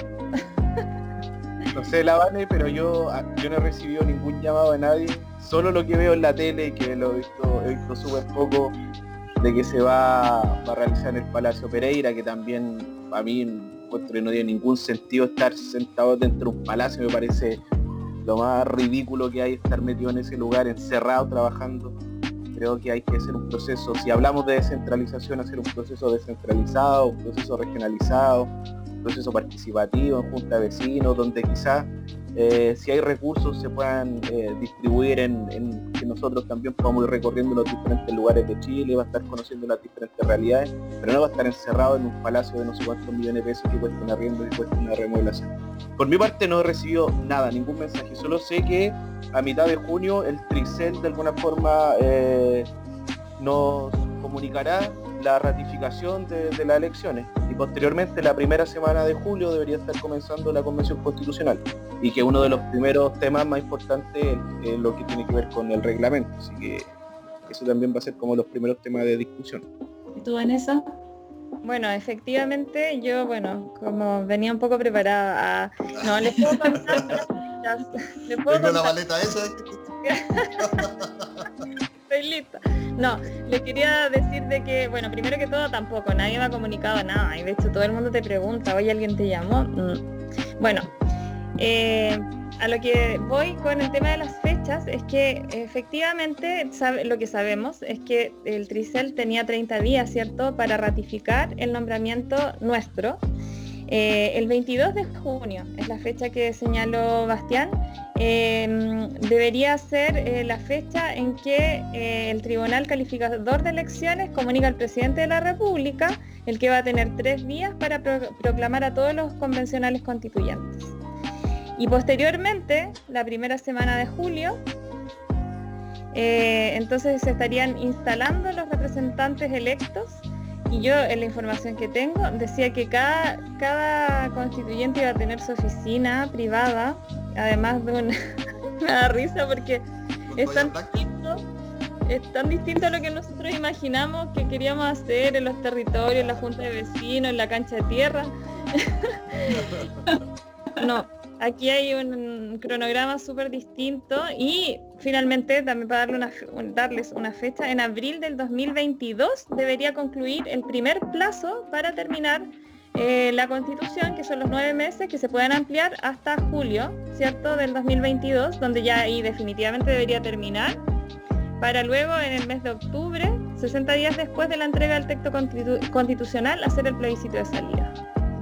No sé, la Vane, pero yo, yo no he recibido ningún llamado de nadie. Solo lo que veo en la tele, que lo he visto, he visto súper poco, de que se va, va a realizar en el Palacio Pereira, que también a mí encuentro que no tiene ningún sentido estar sentado dentro de un palacio, me parece lo más ridículo que hay estar metido en ese lugar, encerrado, trabajando. Creo que hay que hacer un proceso, si hablamos de descentralización, hacer un proceso descentralizado, un proceso regionalizado, un proceso participativo en junta de vecinos, donde quizás eh, si hay recursos se puedan eh, distribuir en, en que nosotros también podamos ir recorriendo los diferentes lugares de Chile, va a estar conociendo las diferentes realidades, pero no va a estar encerrado en un palacio de no sé cuántos millones de pesos que cuesta un arriendo y cuesta una remodelación. Por mi parte no he recibido nada, ningún mensaje, solo sé que a mitad de junio el Tricel de alguna forma eh, nos comunicará la ratificación de, de las elecciones y posteriormente la primera semana de julio debería estar comenzando la convención constitucional y que uno de los primeros temas más importantes es lo que tiene que ver con el reglamento, así que eso también va a ser como los primeros temas de discusión. ¿Y tú, Vanessa? Bueno, efectivamente, yo, bueno, como venía un poco preparada a... No, les puedo contar... les puedo Tengo la contar... maleta esa. Estoy lista. No, les quería decir de que, bueno, primero que todo tampoco, nadie me ha comunicado nada, y de hecho todo el mundo te pregunta, oye, ¿alguien te llamó? Mm. Bueno, eh, a lo que voy con el tema de las fechas es que efectivamente sabe, lo que sabemos es que el Tricel tenía treinta días, ¿cierto?, para ratificar el nombramiento nuestro. Eh, el veintidós de junio es la fecha que señaló Bastián. Eh, debería ser eh, la fecha en que eh, el Tribunal Calificador de Elecciones comunica al Presidente de la República, el que va a tener tres días para pro- proclamar a todos los convencionales constituyentes. Y posteriormente, la primera semana de julio, eh, entonces se estarían instalando los representantes electos. Y yo, en la información que tengo, decía que cada, cada constituyente iba a tener su oficina privada, además de una... me da risa porque es tan distinto, es tan distinto a lo que nosotros imaginamos que queríamos hacer en los territorios, en la junta de vecinos, en la cancha de tierra. No, aquí hay un cronograma súper distinto y finalmente, también para darle una, darles una fecha, en abril del dos mil veintidós debería concluir el primer plazo para terminar eh, la Constitución, que son los nueve meses que se pueden ampliar hasta julio, ¿cierto?, del dos mil veintidós, donde ya ahí definitivamente debería terminar, para luego en el mes de octubre, sesenta días después de la entrega del texto constitu- constitucional, hacer el plebiscito de salida.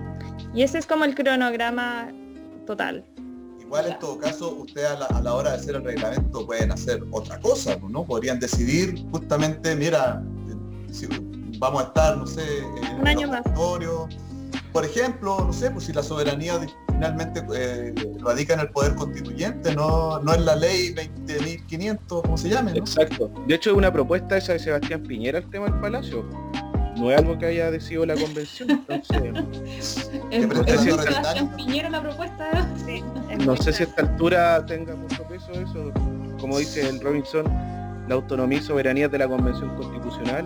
Y ese es como el cronograma total. Igual en todo caso, ustedes a la, a la hora de hacer el reglamento pueden hacer otra cosa, ¿no? Podrían decidir justamente, mira, si vamos a estar, no sé, en un año más. Por ejemplo, no sé, pues si la soberanía finalmente eh, radica en el poder constituyente, no, no en la ley veinte mil quinientos, ¿cómo se llame, ¿no? Exacto. De hecho es una propuesta esa de Sebastián Piñera, el tema del Palacio. No es algo que haya decidido la convención, entonces... Es no sé si Sebastián Piñera la propuesta. Sí, no sé si a esta altura tenga mucho peso eso, como dice el Robinson, la autonomía y soberanía de la Convención Constitucional,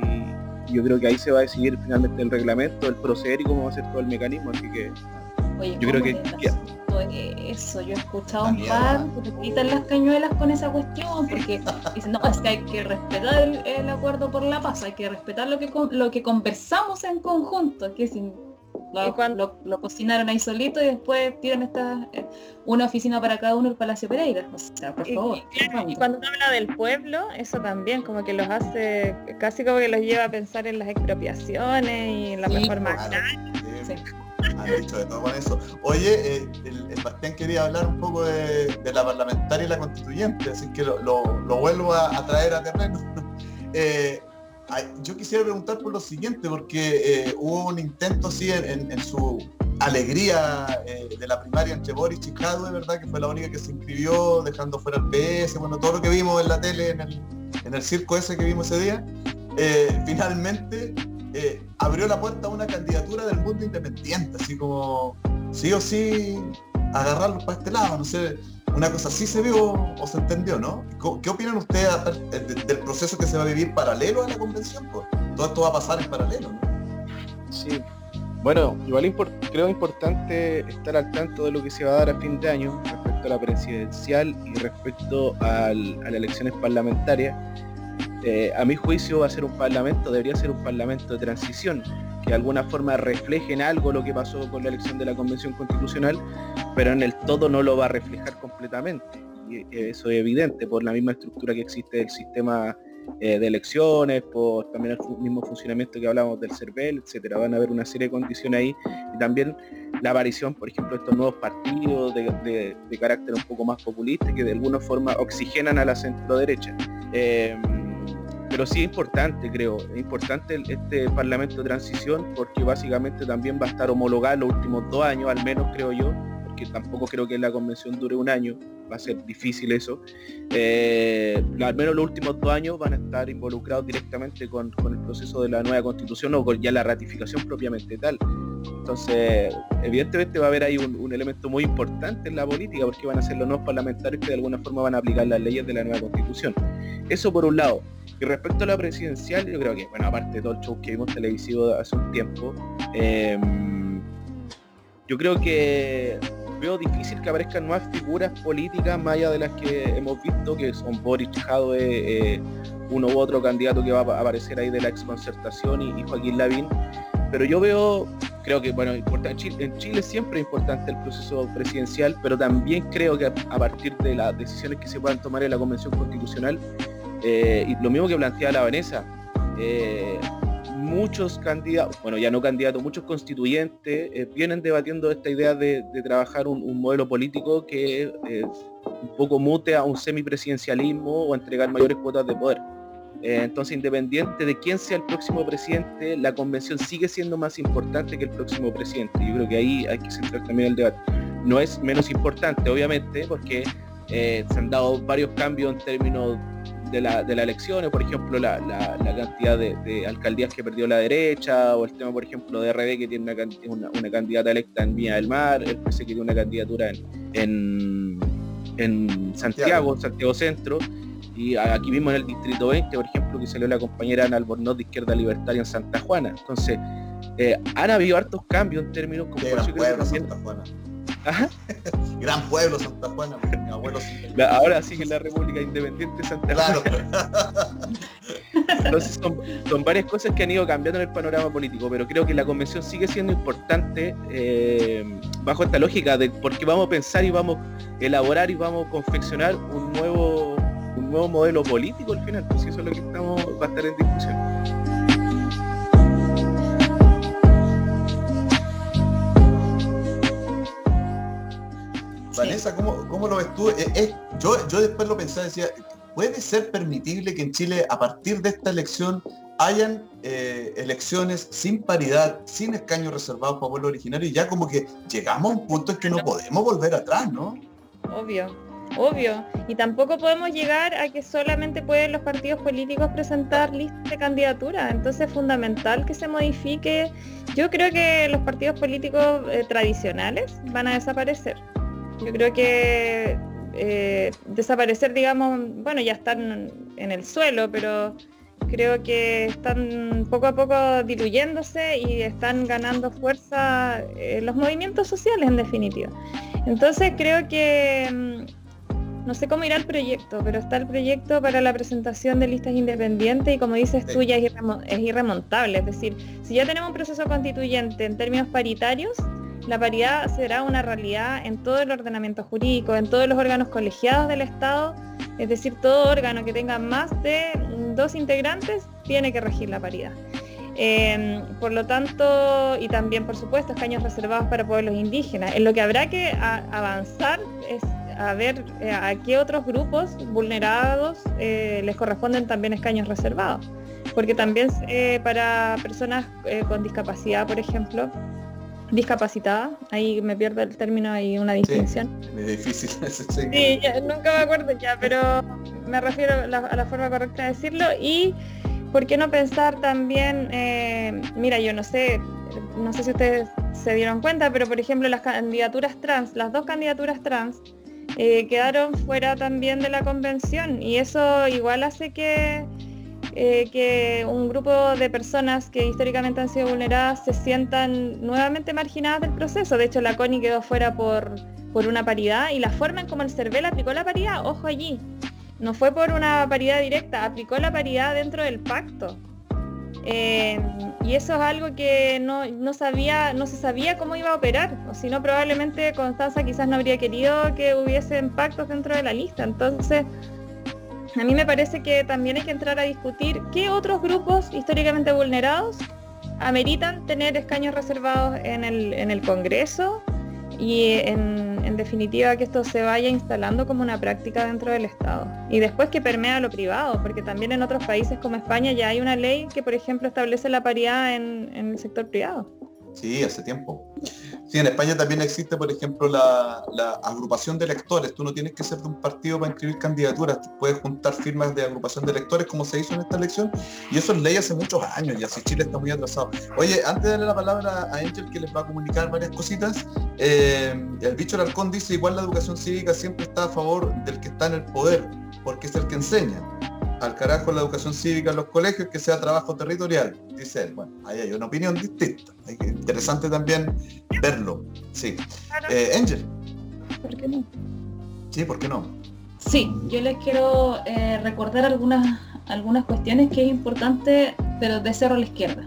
y yo creo que ahí se va a decidir finalmente el reglamento, el proceder y cómo va a ser todo el mecanismo, así que Oye, yo creo que ya. Eso, yo he escuchado un par que te quitan las cañuelas con esa cuestión, porque dicen, no, es que hay que respetar el, el acuerdo por la paz, hay que respetar lo que lo que conversamos en conjunto, que sin lo, cuando... lo, lo cocinaron ahí solito y después tiran esta eh, una oficina para cada uno el Palacio Pereira, o sea, por favor. Y, claro, y cuando habla del pueblo, eso también como que los hace, casi como que los lleva a pensar en las expropiaciones y en la sí, reforma claro, agraria. sí. Han dicho de todo con eso. Oye, eh, el, el Bastián quería hablar un poco de, de la parlamentaria y la constituyente, así que lo, lo, lo vuelvo a, a traer a terreno. eh, yo quisiera preguntar por lo siguiente, porque eh, hubo un intento así en, en, en su alegría eh, de la primaria entre Boric y Jadwe, ¿verdad? Que fue la única que se inscribió, dejando fuera el P S, bueno, todo lo que vimos en la tele, en el, en el circo ese que vimos ese día. Eh, finalmente... Eh, abrió la puerta a una candidatura del mundo independiente, así como sí o sí agarrarlo para este lado, no sé, una cosa así se vio o se entendió, ¿no? ¿Qué opinan ustedes del proceso que se va a vivir paralelo a la convención? Pues todo esto va a pasar en paralelo, ¿no? Sí, bueno, igual import- creo importante estar al tanto de lo que se va a dar a fin de año respecto a la presidencial y respecto al, a las elecciones parlamentarias. Eh, a mi juicio va a ser un parlamento, debería ser un parlamento de transición, que de alguna forma reflejen algo lo que pasó con la elección de la Convención Constitucional, pero en el todo no lo va a reflejar completamente. Y eso es evidente por la misma estructura que existe del sistema eh, de elecciones, por también el fu- mismo funcionamiento que hablamos del CERVEL, etcétera. Van a haber una serie de condiciones ahí, y también la aparición, por ejemplo, de estos nuevos partidos de, de, de carácter un poco más populista que de alguna forma oxigenan a la centro derecha. Eh, pero sí es importante, creo, es importante el, este Parlamento de Transición, porque básicamente también va a estar homologado los últimos dos años, al menos creo yo, porque tampoco creo que la convención dure un año, va a ser difícil eso. Eh, al menos los últimos dos años van a estar involucrados directamente con, con el proceso de la nueva constitución o con ya la ratificación propiamente tal. Entonces, evidentemente va a haber ahí un, un elemento muy importante en la política, porque van a ser los nuevos parlamentarios que de alguna forma van a aplicar las leyes de la nueva constitución. Eso por un lado. Y respecto a la presidencial, yo creo que, bueno, aparte de todo el show que vimos televisivo hace un tiempo, eh, yo creo que veo difícil que aparezcan nuevas figuras políticas más allá de las que hemos visto, que son Boric, Jadwe, eh, uno u otro candidato que va a aparecer ahí de la exconcertación y, y Joaquín Lavín. Pero yo veo, creo que, bueno, en Chile, en Chile siempre es importante el proceso presidencial, pero también creo que a, a partir de las decisiones que se puedan tomar en la Convención Constitucional, eh, y lo mismo que planteaba la Vanessa, eh, muchos candidatos, bueno ya no candidatos, muchos constituyentes eh, vienen debatiendo esta idea de, de trabajar un, un modelo político que eh, un poco mute a un semipresidencialismo o a entregar mayores cuotas de poder. Eh, entonces, independiente de quién sea el próximo presidente, la convención sigue siendo más importante que el próximo presidente. Yo creo que ahí hay que centrar también el debate. No es menos importante, obviamente, porque eh, se han dado varios cambios en términos de las de la elecciones, por ejemplo, la, la, la cantidad de, de alcaldías que perdió la derecha, o el tema, por ejemplo, de R D, que tiene una, una, una candidata electa en Viña del Mar, el P C que tiene una candidatura en, en, en Santiago, Santiago Centro, y aquí mismo en el Distrito veinte, por ejemplo, que salió la compañera Ana Albornoz de Izquierda Libertaria en Santa Juana. Entonces, eh, han habido hartos cambios en términos como... Gran pueblo, Santa Juana. Ajá. Gran pueblo, Santa Juana. Mi abuelo sí. La, ahora sí que es la República Independiente de Santa Juana. Claro. Entonces son, son varias cosas que han ido cambiando en el panorama político, pero creo que la convención sigue siendo importante eh, bajo esta lógica de porque vamos a pensar y vamos a elaborar y vamos a confeccionar un nuevo un nuevo modelo político al final, pues eso es lo que estamos va a estar en discusión. Vanessa, ¿cómo, ¿cómo lo ves tú? Eh, eh, yo, yo después lo pensaba, decía, ¿puede ser permitible que en Chile, a partir de esta elección, hayan eh, elecciones sin paridad, sin escaños reservados para pueblo originario? Y ya como que llegamos a un punto en que no podemos volver atrás, ¿no? Obvio, obvio. Y tampoco podemos llegar a que solamente pueden los partidos políticos presentar listas de candidaturas. Entonces es fundamental que se modifique. Yo creo que los partidos políticos eh, tradicionales van a desaparecer. Yo creo que eh, desaparecer, digamos, bueno, ya están en el suelo, pero creo que están poco a poco diluyéndose y están ganando fuerza eh, los movimientos sociales, en definitiva. Entonces creo que, no sé cómo irá el proyecto, pero está el proyecto para la presentación de listas independientes y como dices tú, ya es, irremo- es irremontable. Es decir, si ya tenemos un proceso constituyente en términos paritarios, la paridad será una realidad en todo el ordenamiento jurídico, en todos los órganos colegiados del Estado, es decir, todo órgano que tenga más de dos integrantes tiene que regir la paridad. Eh, por lo tanto, y también por supuesto escaños reservados para pueblos indígenas. En lo que habrá que a, avanzar es a ver eh, a qué otros grupos vulnerados eh, les corresponden también escaños reservados, porque también eh, para personas eh, con discapacidad, por ejemplo, discapacitada, ahí me pierdo el término, hay una distinción. Sí, es difícil. Sí, ya, nunca me acuerdo ya, pero me refiero a la, a la forma correcta de decirlo. Y ¿por qué no pensar también, eh, mira, yo no sé, no sé si ustedes se dieron cuenta, pero por ejemplo las candidaturas trans, las dos candidaturas trans, eh, quedaron fuera también de la convención, y eso igual hace que Eh, que un grupo de personas que históricamente han sido vulneradas se sientan nuevamente marginadas del proceso. De hecho, la CONI quedó fuera por, por una paridad, y la forma en como el CERVEL aplicó la paridad, ojo allí, no fue por una paridad directa, aplicó la paridad dentro del pacto. Eh, y eso es algo que no, no sabía, no se sabía cómo iba a operar, o si no probablemente Constanza quizás no habría querido que hubiesen pactos dentro de la lista. Entonces a mí me parece que también hay que entrar a discutir qué otros grupos históricamente vulnerados ameritan tener escaños reservados en el, en el Congreso, y en, en definitiva que esto se vaya instalando como una práctica dentro del Estado y después que permea a lo privado, porque también en otros países como España ya hay una ley que por ejemplo establece la paridad en, en el sector privado. Sí, hace tiempo. Sí, en España también existe, por ejemplo, la, la agrupación de electores. Tú no tienes que ser de un partido para inscribir candidaturas. Tú puedes juntar firmas de agrupación de electores, como se hizo en esta elección, y eso es ley hace muchos años, y así Chile está muy atrasado. Oye, antes de darle la palabra a Angel, que les va a comunicar varias cositas, eh, el bicho Alarcón dice, igual la educación cívica siempre está a favor del que está en el poder, porque es el que enseña. Al carajo la educación cívica en los colegios, que sea trabajo territorial, dice él. Bueno, ahí hay una opinión distinta. Es interesante también verlo. Sí. Claro. Eh, Angel. ¿Por qué no? Sí, ¿por qué no? Sí, yo les quiero eh, recordar algunas, algunas cuestiones que es importante, pero de Cerro a la Izquierda,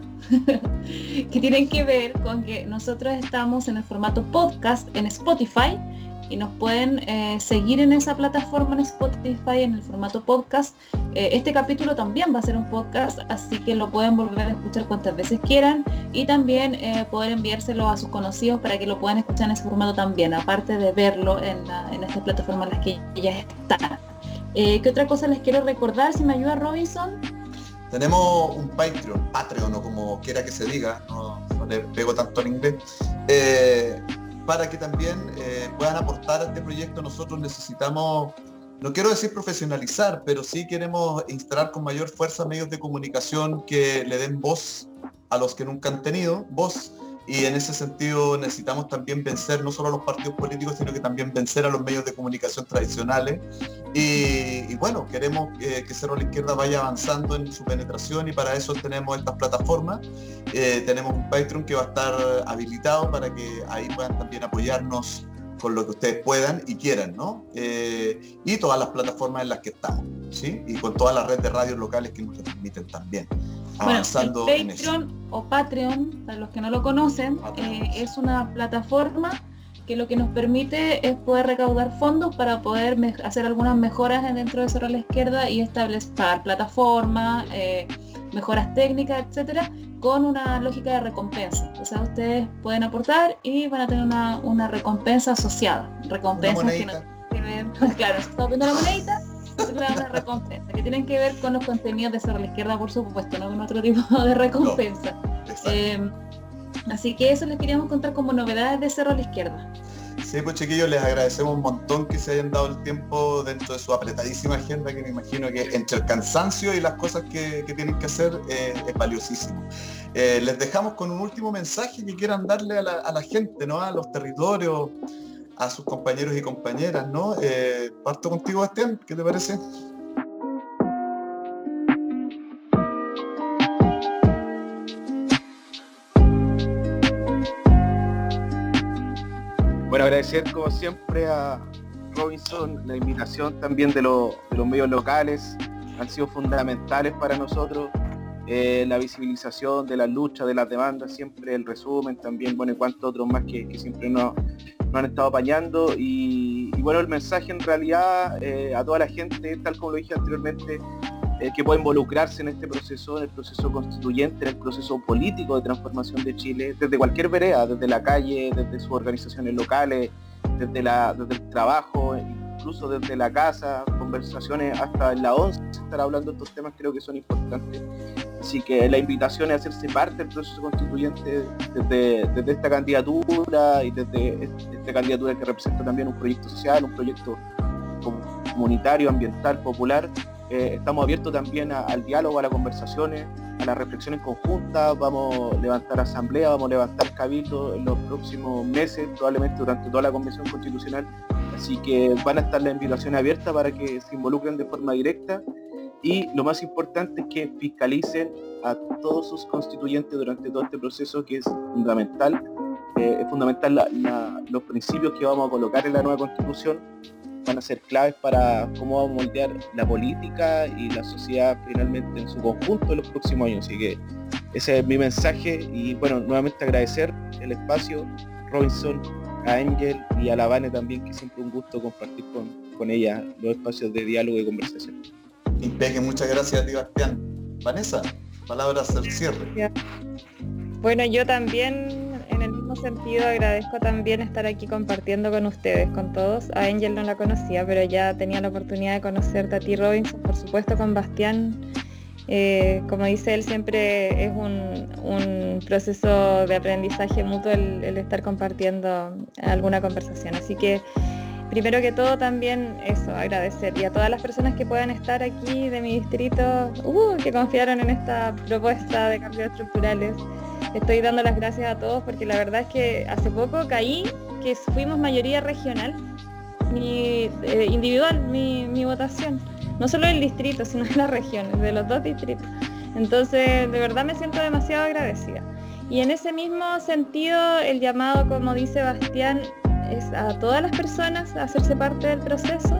que tienen que ver con que nosotros estamos en el formato podcast en Spotify, y nos pueden eh, seguir en esa plataforma en Spotify en el formato podcast. Eh, este capítulo también va a ser un podcast, así que lo pueden volver a escuchar cuantas veces quieran, y también eh, poder enviárselo a sus conocidos para que lo puedan escuchar en ese formato también, aparte de verlo en, la, en estas plataformas en las que ya están. Eh, ¿Qué otra cosa les quiero recordar? Si me ayuda Robinson. Tenemos un Patreon, Patreon o como quiera que se diga, no, no le pego tanto al inglés, eh, para que también eh, puedan aportar a este proyecto. Nosotros necesitamos, no quiero decir profesionalizar, pero sí queremos instalar con mayor fuerza medios de comunicación que le den voz a los que nunca han tenido voz, y en ese sentido necesitamos también vencer no solo a los partidos políticos, sino que también vencer a los medios de comunicación tradicionales. Y, y bueno, queremos eh, que Cerro a la Izquierda vaya avanzando en su penetración, y para eso tenemos estas plataformas. Eh, tenemos un Patreon que va a estar habilitado para que ahí puedan también apoyarnos con lo que ustedes puedan y quieran, ¿no? Eh, y todas las plataformas en las que estamos, ¿sí? Y con toda la red de radios locales que nos transmiten también. Avanzando bueno, el en Patreon eso. o Patreon, para los que no lo conocen, eh, es una plataforma que lo que nos permite es poder recaudar fondos para poder me- hacer algunas mejoras dentro de Cerro a la Izquierda y establecer plataformas, eh, mejoras técnicas, etcétera, con una lógica de recompensa. O sea, ustedes pueden aportar y van a tener una, una recompensa asociada. Recompensas que no tienen que ver, claro, se está viendo la monedita, una recompensa que tienen que ver con los contenidos de Cerro a la Izquierda, por supuesto, no con otro tipo de recompensa. No, eh, así que eso les queríamos contar como novedades de Cerro a la Izquierda. Sí, pues chiquillos, les agradecemos un montón que se hayan dado el tiempo dentro de su apretadísima agenda, que me imagino que entre el cansancio y las cosas que, que tienen que hacer eh, es valiosísimo. Eh, les dejamos con un último mensaje que quieran darle a la, a la gente, ¿no? A los territorios, a sus compañeros y compañeras, ¿no? Eh, parto contigo, Bastián, ¿qué te parece? Bueno, agradecer como siempre a Robinson la invitación también de, lo, de los medios locales, han sido fundamentales para nosotros, eh, la visibilización de las luchas, de las demandas, siempre el resumen también, bueno, y cuantos otros más que, que siempre nos, nos han estado apañando, y, y bueno, el mensaje en realidad eh, a toda la gente, tal como lo dije anteriormente, eh, que puede involucrarse en este proceso, en el proceso constituyente, en el proceso político de transformación de Chile, desde cualquier vereda, desde la calle, desde sus organizaciones locales, desde, la, desde el trabajo, incluso desde la casa, conversaciones hasta en la once, estar hablando de estos temas creo que son importantes. Así que la invitación es hacerse parte del proceso constituyente desde, desde esta candidatura y desde esta candidatura que representa también un proyecto social, un proyecto comunitario, ambiental, popular. Eh, estamos abiertos también a, al diálogo, a las conversaciones, a las reflexiones conjuntas. Vamos a levantar asamblea, vamos a levantar cabildo en los próximos meses, probablemente durante toda la convención constitucional. Así que van a estar las invitaciones abiertas para que se involucren de forma directa, y lo más importante es que fiscalicen a todos sus constituyentes durante todo este proceso, que es fundamental. Eh, es fundamental la, la, los principios que vamos a colocar en la nueva constitución van a ser claves para cómo vamos a moldear la política y la sociedad finalmente en su conjunto en los próximos años. Así que ese es mi mensaje y bueno, nuevamente agradecer el espacio, Robinson, a Angel y a la Vane también, que siempre un gusto compartir con, con ella los espacios de diálogo y conversación. Impeque, muchas gracias a ti, Bastián. Vanessa, palabras al cierre. Bueno, yo también, en el mismo sentido, agradezco también estar aquí compartiendo con ustedes, con todos. A Angel no la conocía, pero ya tenía la oportunidad de conocerte a ti, Robinson, por supuesto con Bastián. Eh, como dice él, siempre es un, un proceso de aprendizaje mutuo el, el estar compartiendo alguna conversación. Así que, primero que todo, también eso, agradecer. Y a todas las personas que puedan estar aquí de mi distrito, uh, que confiaron en esta propuesta de cambios estructurales. Estoy dando las gracias a todos porque la verdad es que hace poco caí que fuimos mayoría regional, mi, eh, individual, mi, mi votación. No solo del distrito, sino de las regiones, de los dos distritos. Entonces, de verdad me siento demasiado agradecida. Y en ese mismo sentido, el llamado, como dice Bastián, es a todas las personas a hacerse parte del proceso,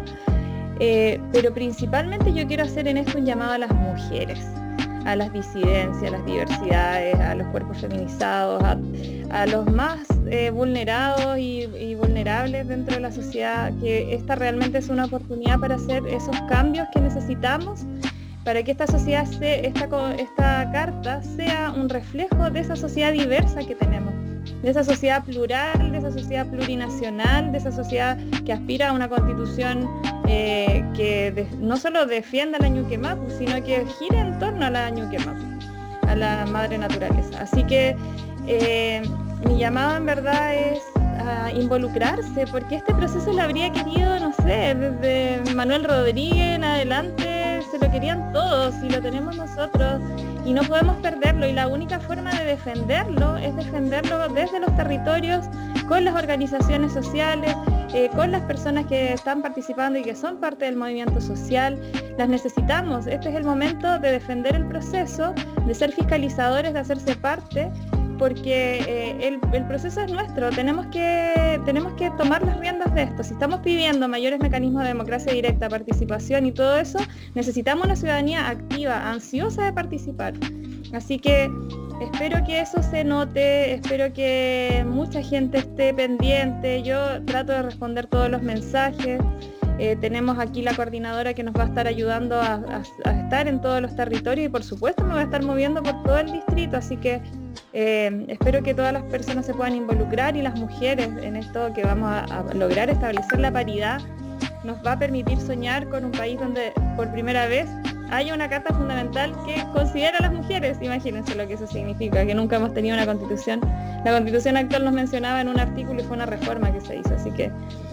eh, pero principalmente yo quiero hacer en esto un llamado a las mujeres, a las disidencias, a las diversidades, a los cuerpos feminizados, a, a los más eh, vulnerados y, y vulnerables dentro de la sociedad, que esta realmente es una oportunidad para hacer esos cambios que necesitamos para que esta sociedad, se, esta, esta carta sea un reflejo de esa sociedad diversa que tenemos, de esa sociedad plural, de esa sociedad plurinacional, de esa sociedad que aspira a una constitución eh, que de, no solo defienda la Ñuque Mapu, sino que gire en torno a la Ñuque Mapu, a la madre naturaleza. Así que eh, mi llamado en verdad es a involucrarse, porque este proceso lo habría querido, no sé, desde Manuel Rodríguez en adelante, se lo querían todos y lo tenemos nosotros y no podemos perderlo, y la única forma de defenderlo es defenderlo desde los territorios, con las organizaciones sociales, eh, con las personas que están participando y que son parte del movimiento social. Las necesitamos. Este es el momento de defender el proceso, de ser fiscalizadores, de hacerse parte, porque eh, el, el proceso es nuestro, tenemos que, tenemos que tomar las riendas de esto. Si estamos pidiendo mayores mecanismos de democracia directa, participación y todo eso, necesitamos una ciudadanía activa, ansiosa de participar. Así que espero que eso se note, espero que mucha gente esté pendiente. Yo trato de responder todos los mensajes. Eh, tenemos aquí la coordinadora que nos va a estar ayudando a, a, a estar en todos los territorios y por supuesto me voy a estar moviendo por todo el distrito, así que eh, espero que todas las personas se puedan involucrar, y las mujeres en esto que vamos a, a lograr establecer la paridad nos va a permitir soñar con un país donde por primera vez haya una carta fundamental que considera a las mujeres. Imagínense lo que eso significa, que nunca hemos tenido una constitución. La constitución actual nos mencionaba en un artículo y fue una reforma que se hizo, así que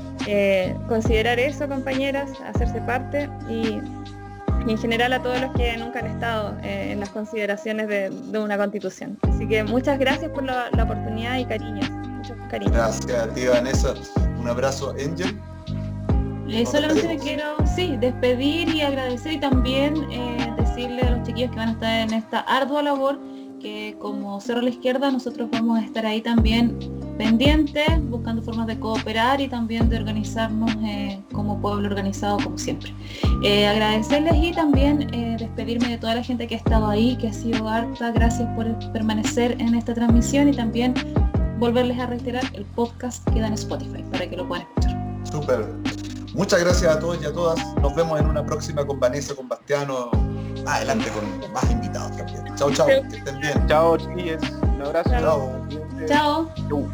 Eh, considerar eso, compañeras, hacerse parte, y, y en general a todos los que nunca han estado eh, en las consideraciones de, de una constitución. Así que muchas gracias por la, la oportunidad y cariños, muchos cariños. Gracias a ti, Vanessa. Un abrazo, Angel. Eh, solamente me quiero, sí, despedir y agradecer, y también eh, decirle a los chiquillos que van a estar en esta ardua labor, que como Cerro a la Izquierda nosotros vamos a estar ahí también pendientes, buscando formas de cooperar y también de organizarnos eh, como pueblo organizado, como siempre. Eh, agradecerles y también eh, despedirme de toda la gente que ha estado ahí, que ha sido harta. Gracias por permanecer en esta transmisión, y también volverles a reiterar, el podcast queda en Spotify para que lo puedan escuchar. Súper. Muchas gracias a todos y a todas. Nos vemos en una próxima con Vanessa, con Bastiano. Adelante con más invitados también. Chao, chao. Que estén bien. Chao, chiquillos. Un abrazo. Chao. Chao. Chau.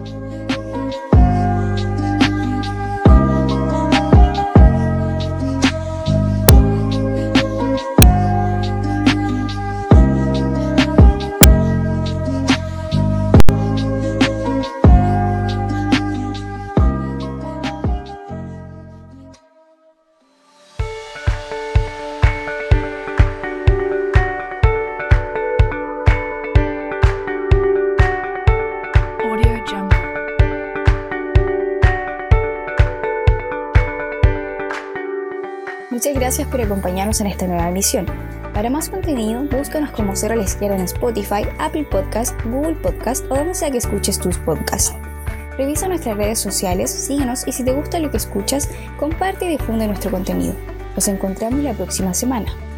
Muchas gracias por acompañarnos en esta nueva emisión. Para más contenido, búscanos como Cerro a la Izquierda en Spotify, Apple Podcast, Google Podcast o donde sea que escuches tus podcasts. Revisa nuestras redes sociales, síguenos, y si te gusta lo que escuchas, comparte y difunde nuestro contenido. Nos encontramos la próxima semana.